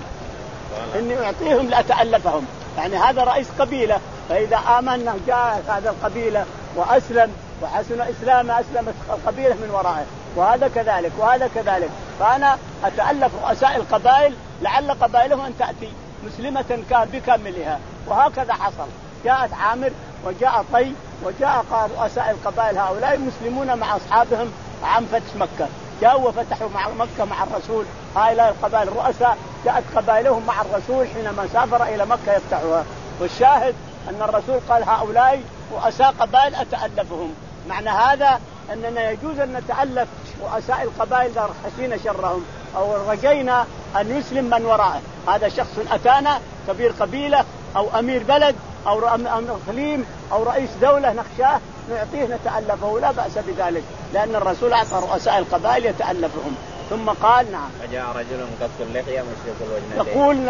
إني أعطيهم لأتألفهم يعني هذا رئيس قبيلة فإذا آمن جاء هذا القبيلة وأسلم وحسن إسلامه أسلمت القبيلة من ورائه وهذا كذلك وهذا كذلك. فأنا أتألف رؤساء القبائل لعل قبائلهم أن تأتي مسلمة كان بكاملها. وهكذا حصل جاءت عامر وجاء طي وجاء رؤساء القبائل هؤلاء مسلمون مع أصحابهم عام فتح مكة جاءوا وفتحوا مع مكة مع الرسول. هؤلاء القبائل الرؤساء جاءت قبائلهم مع الرسول حينما سافر إلى مكة يفتحها. والشاهد أن الرسول قال هؤلاء رؤساء قبائل أتألفهم. معنى هذا أننا يجوز أن نتألف رؤساء القبائل إذا خشينا شرهم أو رجينا أن يسلم من وراءه. هذا شخص أتانا كبير قبيلة أو أمير بلد أو إقليم أو رئيس دولة نخشاه نعطيه نتألفه لا بأس بذلك لأن الرسول أعطى رؤساء القبائل يتألفهم. ثم قال نعم فجاء رجل قص اللحية مشرق الوجنتين يقول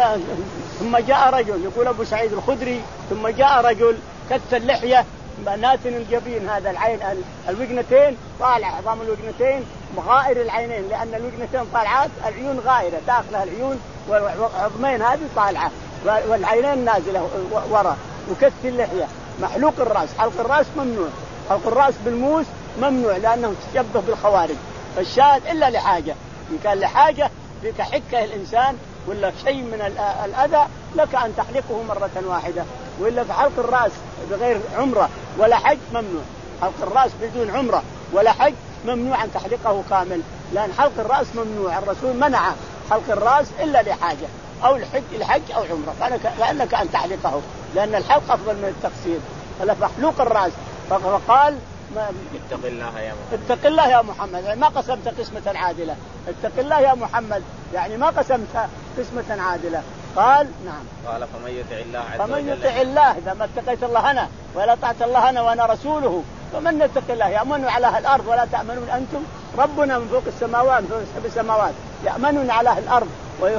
ثم جاء رجل يقول أبو سعيد الخدري ثم جاء رجل كث اللحية ناتن الجبين هذا العين الوجنتين طالع عظام الوجنتين غائر العينين لأن الوجنتين طالعات العيون غائرة داخلها العيون والعظمين هذه طالعة والعينين نازلة وراء. وكث اللحية محلوق الرأس حلق الرأس ممنوع حلق الرأس بالموس ممنوع لأنه تشبه بالخوارج. فالشاهد إلا لحاجة إن كان لحاجة فيك حكه الإنسان ولا شيء من الأذى لك أن تحلقه مرة واحدة وإلا في حلق الرأس بغير عمرة ولا حج ممنوع. حلق الرأس بدون عمرة ولا حج ممنوع أن تحلقه كامل لأن حلق الرأس ممنوع. الرسول منع حلق الرأس إلا لحاجة أو الحج الحج أو عمرة فإنك أن تحلقه لأن الحلق أفضل من التقصير. فلا محلوق الرأس. فقال اتق الله يا محمد اتق الله يا محمد يعني ما قسمت قسمة عادلة اتق الله يا محمد يعني ما قسمت قسمة عادلة. قال نعم قال فمن يطع الله عز وجل فمن يطع الله إذا ما اتقيت الله أنا ولا طعت الله أنا وأنا رسوله فمن يتق الله يأمن على الأرض ولا تأمنون أنتم ربنا من فوق السماوات من فوق سبع السماوات يأمنون على الأرض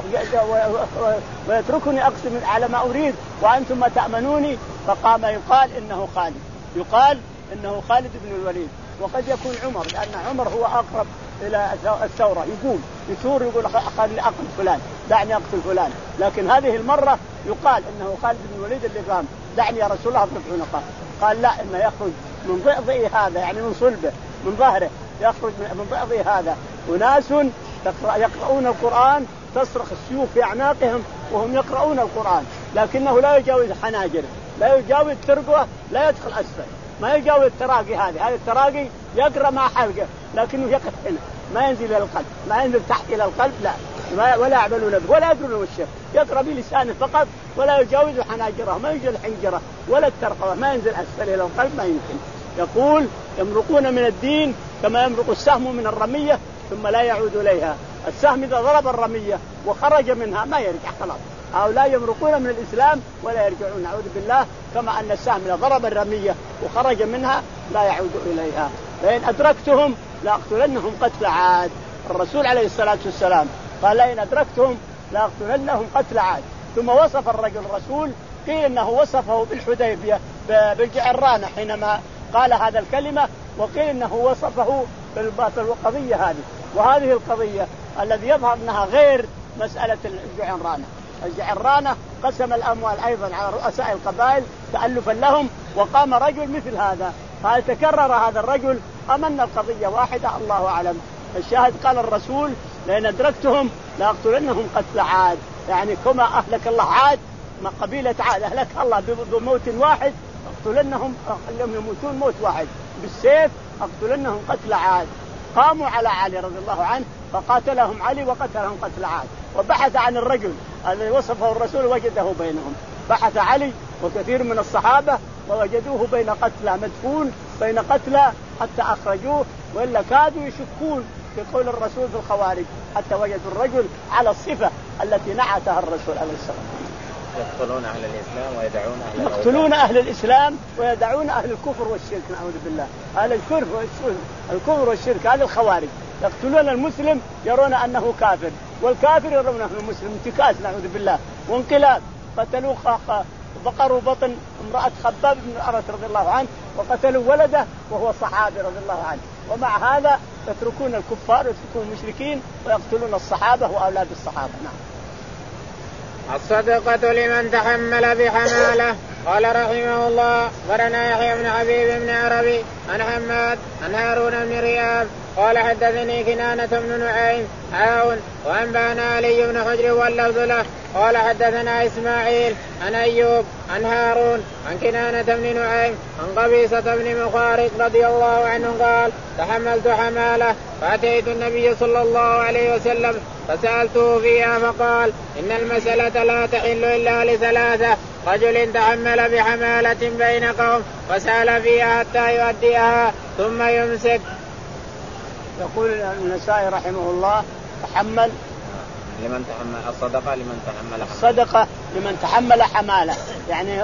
ويتركني أقسم على ما أريد وأنتم ما تأمنوني. فقام يقال إنه خالد يقال إنه خالد بن الوليد وقد يكون عمر لأن عمر هو أقرب إلى الثورة يقوم يثور يقول خلي أقتل فلان دعني أقتل فلان. لكن هذه المرة يقال إنه خالد بن الوليد اللي قام دعني يا رسول الله أضرب عنقه. قال لا إنه يخرج من ضئضئ هذا يعني من صلبه من ظهره يخرج من ضئضئ هذا وناس يقرؤون القرآن تصرخ السيوف في أعناقهم وهم يقرؤون القرآن لكنه لا يجاوز حناجر لا يجاوز ترقوة لا يدخل أسفل ما يجاوز التراقي هذه هذه التراقي يقرأ مع حلقه لكنه يقف هنا ما ينزل إلى القلب ما ينزل تحت إلى القلب لا ولا يعملون به ولا يدرون وشه يقرأ بلسانه فقط ولا يجاوز حناجره ما يجوز الحنجرة ولا الترقوة ما ينزل أسفل إلى القلب ما يمكن. يقول يمرقون من الدين كما يمرق السهم من الرمية ثم لا يعود إليها. السهم إذا ضرب الرمية وخرج منها ما يرجع خلاص. هؤلاء يمرقون من الإسلام ولا يرجعون، نعوذ بالله، كما أن السهم إذا ضرب الرمية وخرج منها لا يعود إليها. لئن أدركتهم لأقتلنهم قتل عاد. الرسول عليه الصلاة والسلام قال لئن أدركتهم لأقتلنهم قتل عاد. ثم وصف الرجل الرسول، قيل إنه وصفه بالحديبية بالجعرانة حينما قال هذا الكلمة، وقيل إنه وصفه بالقضية هذه. وهذه القضية الذي يظهر أنها غير مسألة الجعرانة. الجعرانة قسم الأموال أيضا على رؤساء القبائل تألفا لهم، وقام رجل مثل هذا. هل تكرر هذا الرجل أم أن القضية واحدة؟ الله أعلم. الشاهد قال الرسول لئن أدركتهم لأقتلنهم قتل عاد، يعني كما أهلك الله عاد، ما قبيلة عاد أهلك الله بموت واحد، أقتلنهم يموتون موت واحد بالسيف، أقتلنهم قتل عاد. قاموا على علي رضي الله عنه فقاتلهم علي وقتلهم قتل عاد. وبحث عن الرجل الذي وصفه الرسول وجده بينهم. بحث علي وكثير من الصحابة ووجدوه بين قتلى، مدفون بين قتلى حتى أخرجوه، وإلا كادوا يشكون في قول الرسول في الخوارج حتى وجدوا الرجل على الصفة التي نعتها الرسول عليه الصلاة والسلام. يقتلون أهل الإسلام ويدعون أهل الأوثان. يقتلون أهل الإسلام ويدعون أهل الكفر والشرك، نعوذ بالله. أهل الكفر والشرك الكفر والشرك هذا الخوارج. يقتلون المسلم يرون أنه كافر، والكافر يرون أنه مسلم. انتكاس نعوذ بالله وانقلاب. قتلوا بقروا بطن امرأة خباب بن الأرت رضي الله عنه، وقتلوا ولده وهو صحابي رضي الله عنه. ومع هذا يتركون الكفار ويتركون المشركين ويقتلون الصحابة وأولاد الصحابة. نعم. الصدقة لمن تحمل بحمالة. قال رحمه الله أخبرنا يحيى بن حبيب بن عربي عن حماد عن هارون بن رياب قال حدثني كنانة بن نعيم عاون وأنبانا علي بن حجر واللفظ له قال حدثنا إسماعيل عن أيوب عن هارون عن كنانة بن نعيم عن قبيصة بن مخارق رضي الله عنه قال تحملت حمالة فأتيت النبي صلى الله عليه وسلم فسألته فيها فقال إن المسألة لا تحل إلا لثلاثة: رجل تحمل بحمالة بين قوم فسأل فيها حتى يؤديها ثم يمسك. يقول النسائي رحمه الله تحمل لمن تحمل الصدقة لمن تحمل الصدقة لمن تحمل حمالة، يعني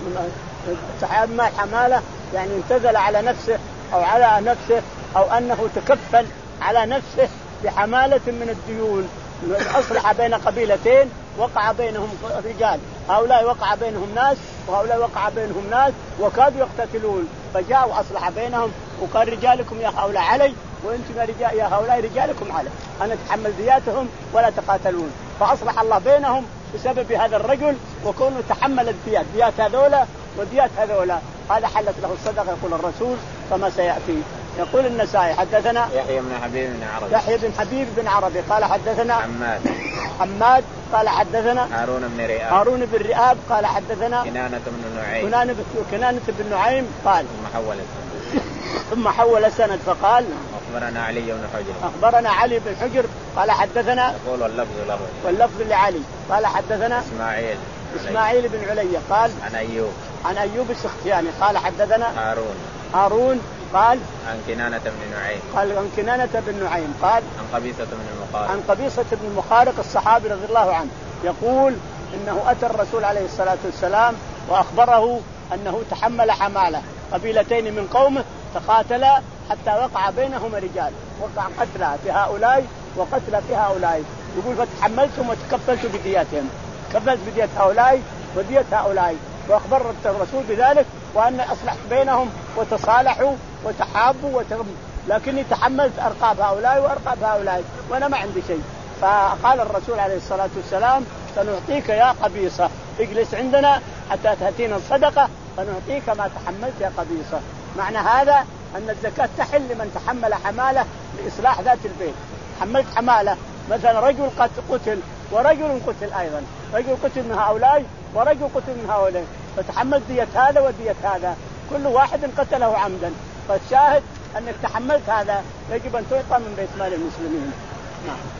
تحمل حمالة يعني انتزل على نفسه أو على نفسه أو أنه تكفل على نفسه بحمالة من الديون. أصلح بين قبيلتين وقع بينهم رجال، هؤلاء وقع بينهم ناس وهؤلاء وقع بينهم ناس وكادوا يقتتلون، فجاء وأصلح بينهم وقال رجالكم يا هؤلاء علي وأنتم يا رجال يا هؤلاء رجالكم علي، أنا أتحمل دياتهم ولا تقاتلون. فأصلح الله بينهم بسبب هذا الرجل وكونه تحمل الديات، ديات هذولا وديات هذولا، هذا حلت له الصدقة يقول الرسول كما سيأتي. يقول النسائي حدثنا يحيى بن حبيب بن عربي يحيى بن حبيب بن عربي قال حدثنا حماد حماد قال حدثنا هارون بن رئاب هارون بن رئاب قال حدثنا كنانة بن نعيم كنانة كنانة بن نعيم قال ثم حول السند ثم حول السند فقال أخبرنا علي بن حجر أخبرنا علي بن حجر قال حدثنا يقول واللفظ له واللفظ لعلي قال حدثنا إسماعيل إسماعيل بن عليا قال عن أيوب عن أيوب السختياني قال حدثنا هارون هارون قال عن كنانة بن نعيم قال عن كنانة بن نعيم قال عن قبيصة بن المخارق عن قبيصة بن المخارق الصحابي رضي الله عنه يقول إنه أتى الرسول عليه الصلاة والسلام وأخبره أنه تحمل حمالة، قبيلتين من قومه تقاتلا حتى وقع بينهما رجال، وقع قتلى في هؤلاء وقتلى في هؤلاء، يقول فتحملتهم وتكفلت بدياتهم، كفلت بديات هؤلاء ودية هؤلاء، وأخبر الرسول بذلك وأن أصلحت بينهم وتصالحوا وتحابوا وترم، لكني تحملت أرقاب هؤلاء وأرقاب هؤلاء وأنا ما عندي شيء. فقال الرسول عليه الصلاة والسلام سنعطيك يا قبيصة، اجلس عندنا حتى تأتينا الصدقة فنعطيك ما تحملت يا قبيصة. معنى هذا أن الزكاة تحل لمن تحمل حمالة لإصلاح ذات البيت. حملت حمالة مثلا رجل قتل ورجل قتل أيضا، رجل قتل من هؤلاء ورجل قتل من هؤلاء، فتحملت دية هذا ودية هذا، كل واحد قتله عمدا، فالشاهد أنك تحملت هذا يجب أن تعطى من بيت مال المسلمين. نعم.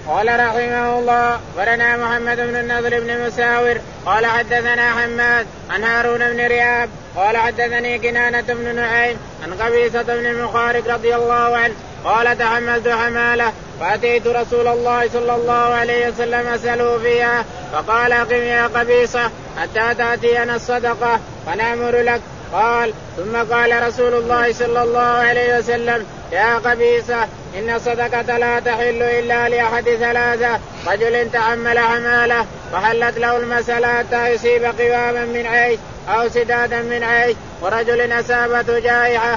قال رحمه الله ورنا محمد بن النضر بن مساور قال حدثنا حماد عن هارون بن رياب قال حدثني كنانة بن نعيم عن قبيصة بن المخارق رضي الله عنه قال تحملت حمالة فأتيت رسول الله صلى الله عليه وسلم أسأله فيها فقال أقم يا قبيصة حتى تأتينا الصدقة فنأمر لك. قال ثم قال رسول الله صلى الله عليه وسلم يا قبيصة إن الصدقة لا تحل إلا لأحد ثلاثة رجل تحمل حمالة فحلت له المسألة حتى يصيب قواما من عيش أو سدادا من عيش ورجل أصابته جائحة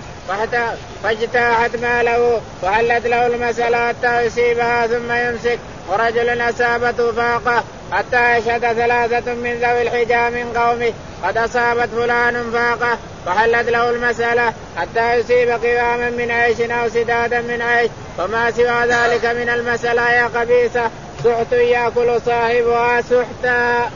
فاجتاحت ماله فحلت له المسألة حتى يصيبها ثم يمسك ورجل أصابته فاقة حتى يشهد ثلاثة من ذوي الحجى من قومه قد أصابت فلان فاقة فحلت له المسألة حتى يصيب قواما من عيش أو سدادا من عيش وما سوى ذلك من المسألة يا قبيصة سحت يأكل صاحبها سحتا.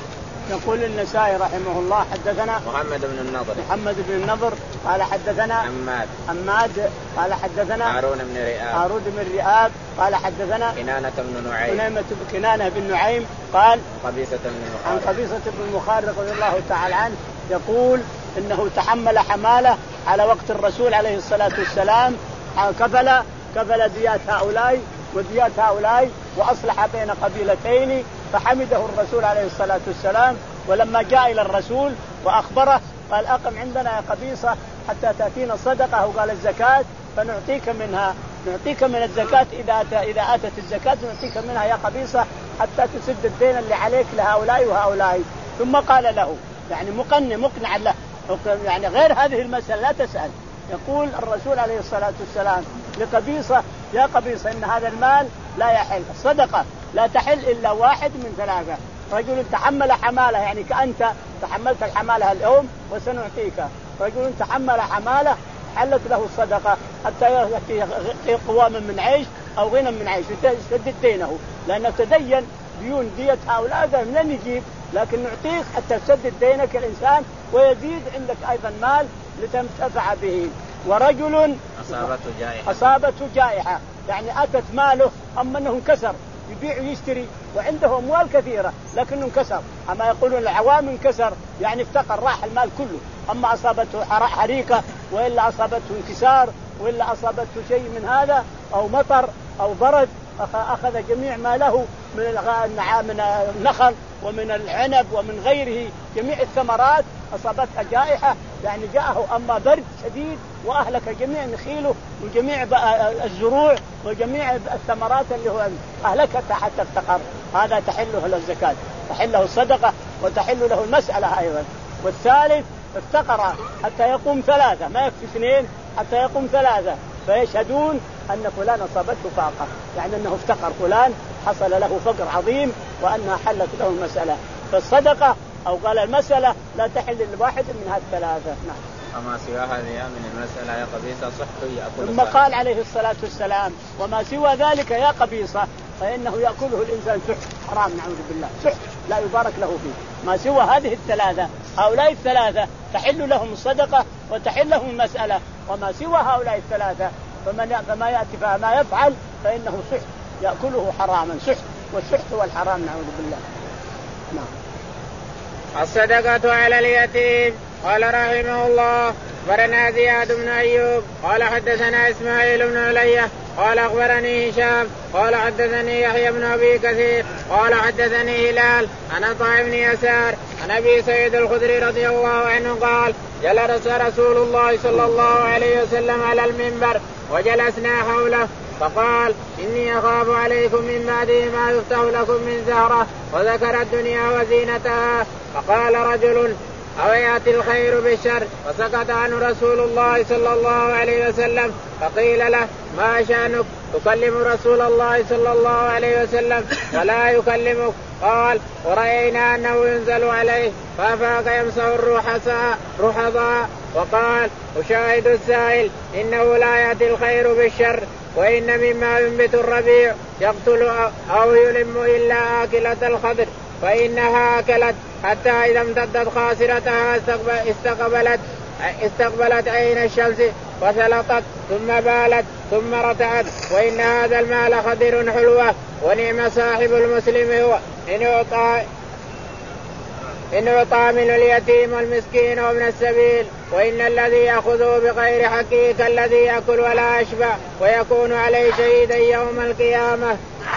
يقول النسائي رحمه الله حدثنا محمد بن النضر محمد بن النضر قال حدثنا حماد حماد قال حدثنا هارون بن رياب هارون بن رياب قال حدثنا كنانة بن نعيم كنانة بن نعيم قال قبيصة بن عن قبيصة بن المخارق رضي الله تعالى عنه يقول إنه تحمل حمالة على وقت الرسول عليه الصلاة والسلام كفل كفل ديات هؤلاء وديات هؤلاء وأصلح بين قبيلتين فحمده الرسول عليه الصلاة والسلام. ولما جاء إلى الرسول وأخبره قال أقم عندنا يا قبيصة حتى تأتينا الصدقة وقال الزكاة فنعطيك منها نعطيك من الزكاة إذا إذا أتت الزكاة نعطيك منها يا قبيصة حتى تسد الدين اللي عليك لهؤلاء وهؤلاء. ثم قال له يعني مقنع مقنع له يعني غير هذه المسألة لا تسأل. يقول الرسول عليه الصلاة والسلام لقبيصة يا قبيصة إن هذا المال لا يحل الصدقة لا تحل إلا واحد من ثلاثة رجل تحمل حمالة يعني كأنت تحملت الحمالة اليوم وسنعطيك رجل تحمل حمالة حلت له الصدقة حتى يأتي قواما من عيش أو غنى من عيش يسدد دينه لأنه تدين ديون دية هؤلاء لن يجيب لكن نعطيك حتى تسدد دينك الإنسان ويزيد عندك أيضا مال لتنتفع به. ورجل أصابته جائحة أصابته جائحة يعني أتت ماله أما أنه انكسر يبيع ويشتري وعنده أموال كثيرة لكنه انكسر أما يقولون العوام انكسر يعني افتقر راح المال كله. أما أصابته حريقة وإلا أصابته انكسار وإلا أصابته شيء من هذا أو مطر أو برد أخذ جميع ما له من النخل ومن العنب ومن غيره جميع الثمرات أصابتها جائحة يعني جاءه أما برد شديد وأهلك جميع نخيله وجميع الزروع وجميع الثمرات اللي هو أهلكتها حتى افتقر هذا تحله له الزكاة تحله الصدقة وتحل له المسألة أيضا. والثالث افتقر حتى يقوم ثلاثة ما يكفي اثنين حتى يقوم ثلاثة فيشهدون أن فلان أصابته فاقة يعني أنه افتقر فلان حصل له فقر عظيم وأنها حلت له المسألة فالصدقة أو قال المسألة لا تحل لواحد من هذه الثلاثة. نعم. وما سوى هذه من المسألة يا قبيصة صحت يأكل. ثم قال عليه الصلاة والسلام وما سوى ذلك يا قبيصة فإنه يأكله الإنسان سحت حرام نعوذ بالله سحت لا يبارك له فيه. ما سوى هذه الثلاثة هؤلاء الثلاثة تحل لهم الصدقة وتحل لهم المسألة وما سوى هؤلاء الثلاثة فمن فما يأتي فما يفعل فإنه سحت يأكله حراما سحت والسحت والحرام نعوذ بالله. نعم. الصدقة على اليتيم. قال رحمه الله أخبرنا زياد بن أيوب قال حدثنا إسماعيل بن علية قال أخبرني هشام قال حدثني يحيى بن أبي كثير قال حدثني هلال عن عطاء بن يسار عن أبي سعيد الخدري رضي الله عنه قال جلس رسول الله صلى الله عليه وسلم على المنبر وجلسنا حوله فقال إني أخاف عليكم من بعده ما يفتح لكم من زهرة وذكر الدنيا وزينتها. فقال رجل أو يأتي الخير بالشر فسكت عنه رسول الله صلى الله عليه وسلم فقيل له ما شأنك تكلم رسول الله صلى الله عليه وسلم ولا يكلمك؟ قال ورأينا أنه ينزل عليه فأفاق يمسح الرحضاء وقال أشاهد السائل إنه لا يأتي الخير بالشر وإن مما ينبت الربيع يقتل أو يلم إلا آكلة الخضر فإنها أكلت حتى إذا امتدت خاسرتها استقبلت استقبلت عين الشمس فسلطت ثم بالت ثم رتعت. وإن هذا المال خضر حلوة ونعم صاحب المسلم هو إن يعطى إن يعطى من اليتيم والمسكين وابن السبيل. وإن الذي يأخذه بغير حقه كالذي يأكل ولا يشبع ويكون عليه شهيدا يوم القيامة.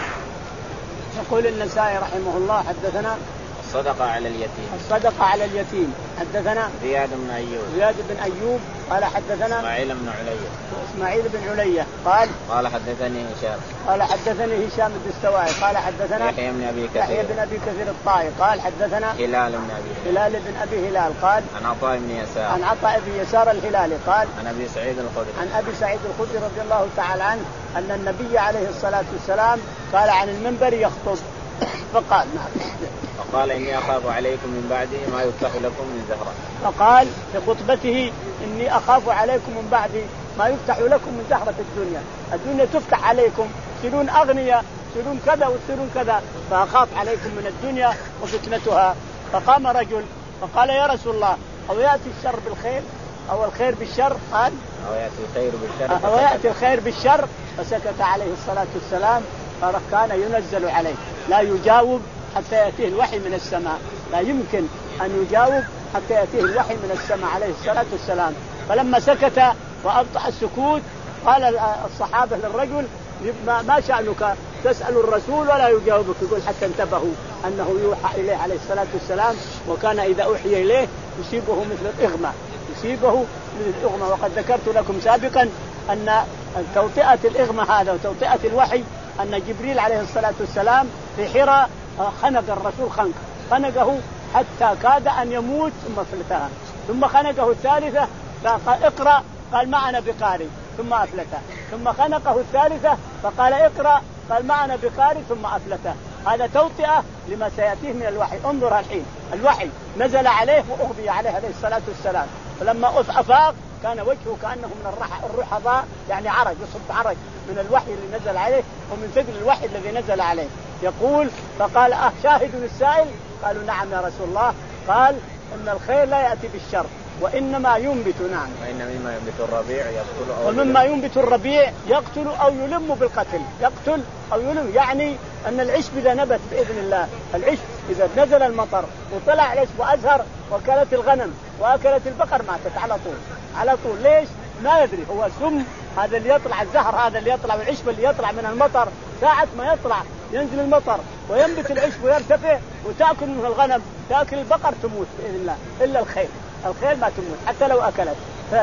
يقول النسائي رحمه الله حدثنا الصدقة على اليتيم الصدقة على اليتيم. حدثنا زياد بن أيوب زياد بن أيوب قال حدثنا إسماعيل بن علية إسماعيل بن علية قال قال حدثني هشام قال حدثني هشام الدستوائي قال حدثنا يحيى بن أبي كثير يحيى بن أبي كثير الطائي قال حدثنا هلال بن أبي هلال بن أبي هلال قال عن عطاء بن يسار عن عطاء بن يسار الهلالي قال عن أبي سعيد الخدري عن أبي سعيد الخدري رضي الله تعالى عنه أن النبي عليه الصلاة والسلام قال عن المنبر يخطب فقال نعم فقال إني أخاف عليكم من بعدي ما يفتح لكم من زهرة. فقال في خطبته إني أخاف عليكم من بعدي ما يفتح لكم من زهرة الدنيا. الدنيا تفتح عليكم تصيرون أغنياء تصيرون كذا وتصيرون كذا فأخاف عليكم من الدنيا وفتنتها. فقام رجل فقال يا رسول الله أو يأتي الشر بالخير أو الخير بالشر قال أو يأتي الخير بالشر أو يأتي الخير بالشر فسكت عليه الصلاة والسلام. فكان ينزل عليه لا يجاوب حتى يأتيه الوحي من السماء. لا يمكن أن يجاوب حتى يأتيه الوحي من السماء عليه الصلاة والسلام. فلما سكت وأبطأ السكوت قال الصحابة للرجل ما شأنك تسأل الرسول ولا يجاوبك. يقول حتى انتبهوا أنه يوحى إليه عليه الصلاة والسلام وكان إذا أوحي إليه يصيبه مثل الإغمى يصيبه مثل الإغمى. وقد ذكرت لكم سابقا أن توطئة الإغمى هذا وتوطئة الوحي أن جبريل عليه الصلاة والسلام في حراء خنق الرسول خنق خنقه حتى كاد أن يموت ثم أفلتها. ثم خنقه الثالثة فقال اقرأ قال معنا بقارئ ثم أفلته. ثم خنقه الثالثة فقال اقرأ قال معنا بقارئ ثم أفلته. هذا توطئة لما سيأتيه من الوحي. انظر الحين الوحي نزل عليه وأغبي عليه عليه الصلاة والسلام. فلما أفاق كان وجهه كأنه من الرحضاء يعني عرج يصب عرج من الوحي اللي نزل عليه ومن ثقل الوحي الذي نزل عليه. يقول فقال أه شاهد السائل قالوا نعم يا رسول الله. قال إن الخير لا يأتي بالشر وإنما ينبت نعم وإن مما ينبت الربيع يقتل أو ومما ينبت الربيع يقتل أو يلم بالقتل. يقتل أو يلم يعني أن العشب إذا نبت بإذن الله العشب إذا نزل المطر وطلع العشب وأزهر وأكلت الغنم وأكلت البقر ماتت على طول على طول. ليش؟ ما يدري هو سم هذا اللي يطلع الزهر هذا اللي يطلع والعشب اللي يطلع من المطر ساعة ما يطلع ينزل المطر وينبت العشب ويرتفع وتأكل منه الغنم تأكل البقر تموت بإذن الله. إلا الخيل الخيل ما تموت حتى لو أكلت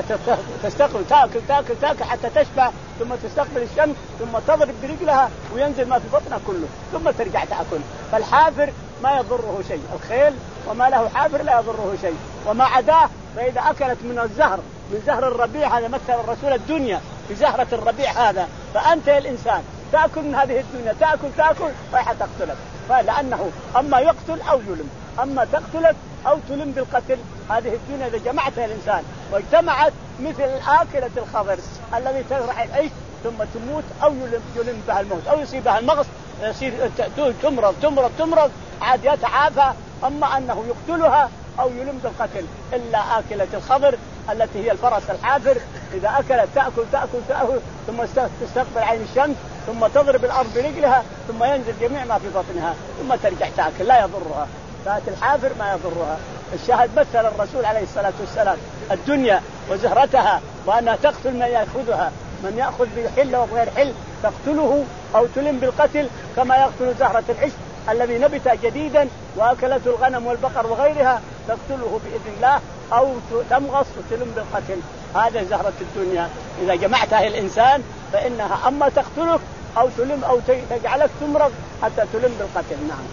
تستقبل تأكل تأكل تأكل حتى تشبع ثم تستقبل الشمس ثم تضرب برجلها وينزل ما في بطنها كله ثم ترجع تأكل. فالحافر ما يضره شيء الخيل وما له حافر لا يضره شيء وما عداه. فإذا أكلت من الزهر من زهر الربيع هذا مثل الرسول الدنيا في زهرة الربيع هذا. فأنت يا الإنسان تأكل من هذه الدنيا تأكل تأكل رايحة تقتلك. فلأنه أما يقتل أو يلم أما تقتلك أو تلم بالقتل. هذه الدنيا إذا جمعتها الإنسان واجتمعت مثل آكلة الخضر الذي تزرع العيش ثم تموت أو يلم, يلم بها الموت أو يصيبها المغص يصير تمرض تمرض تمرض عاد يتعافى. أما أنه يقتلها أو يلم بالقتل إلا آكلة الخضر التي هي الفرس الحافر إذا أكلت تأكل تأكل تأكل ثم تستقبل عين الشمس ثم تضرب الأرض برجلها ثم ينزل جميع ما في بطنها ثم ترجع تأكل لا يضرها. فات الحافر ما يضرها. الشاهد مثل الرسول عليه الصلاة والسلام الدنيا وزهرتها وأنها تقتل من يأخذها من يأخذ بحل وغير حل تقتله أو تلم بالقتل كما يقتل زهرة العشب الذي نبت جديدا وأكلته الغنم والبقر وغيرها تقتله بإذن الله أو تمغص وتلم بالقتل. هذا زهرة الدنيا إذا جمعتها الإنسان فإنها أما تقتلك أو تلم أو تجعلك تمرض حتى تلم بالقتل. نعم.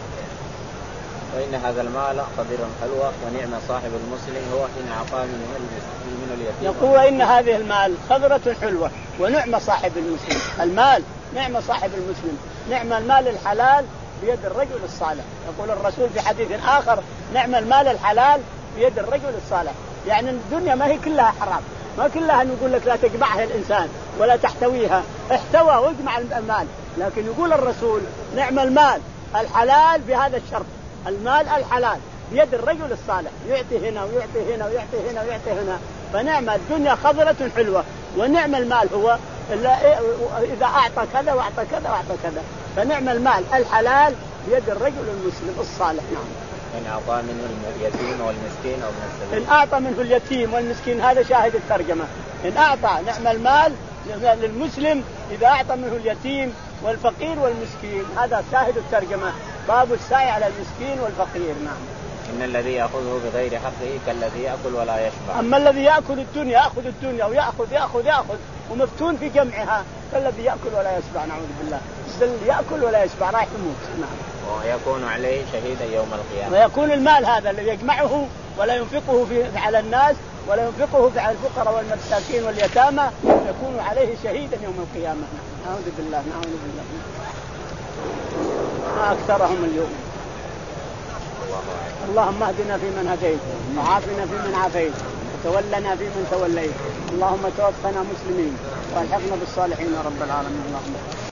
وإن هذا المال خضر حلوة ونعم صاحب المسلم هو إن أعطاه من اليتيم. يقول إن هذه المال خضرة حلوة ونعم صاحب المسلم. المال نعم صاحب المسلم. نعم المال الحلال بيد الرجل الصالح. يقول الرسول في حديث آخر نعم المال الحلال بيد الرجل الصالح. يعني الدنيا ما هي كلها حرام ما كلها نقول لك لا تجمعها الإنسان ولا تحتويها. احتوى واجمع المال لكن يقول الرسول نعم المال الحلال بهذا الشرط المال الحلال بيد الرجل الصالح يعطي هنا ويعطي هنا ويعطي هنا ويعطي هنا. فنعم الدنيا خضرة حلوة ونعم المال هو إذا أعطى كذا وأعطى كذا وأعطى كذا. فنعم المال الحلال بيد الرجل المسلم الصالح. نعم. إن أعطى منه اليتيم والمسكين أو من السبيل. إن أعطى منه اليتيم والمسكين هذا شاهد الترجمة. إن أعطى نعم المال للمسلم إذا أعطى منه اليتيم والفقير والمسكين هذا شاهد الترجمة. باب السعي على المسكين والفقير. نعم. إن الذي يأخذه بغير حقه كالذي يأكل ولا يشبع. أما الذي يأكل الدنيا يأخذ الدنيا ويأخذ يأخذ يأخذ ومفتون في جمعها كالذي يأكل ولا يشبع. نعوذ بالله. الذي يأكل ولا يشبع راح يموت. نعم. ويكون عليه شهيدا يوم القيامة. ويكون المال هذا الذي يجمعه ولا ينفقه في على الناس ولا ينفقه على الفقراء والمساكين واليتامى يكون عليه شهيدا يوم القيامة. نعوذ بالله. نعوذ بالله. ما أكثرهم اليوم. اللهم اهدنا فيمن هديت وعافنا فيمن عافيت وتولنا فيمن توليت. اللهم توفنا مسلمين والحقنا بالصالحين يا رب العالمين. اللهم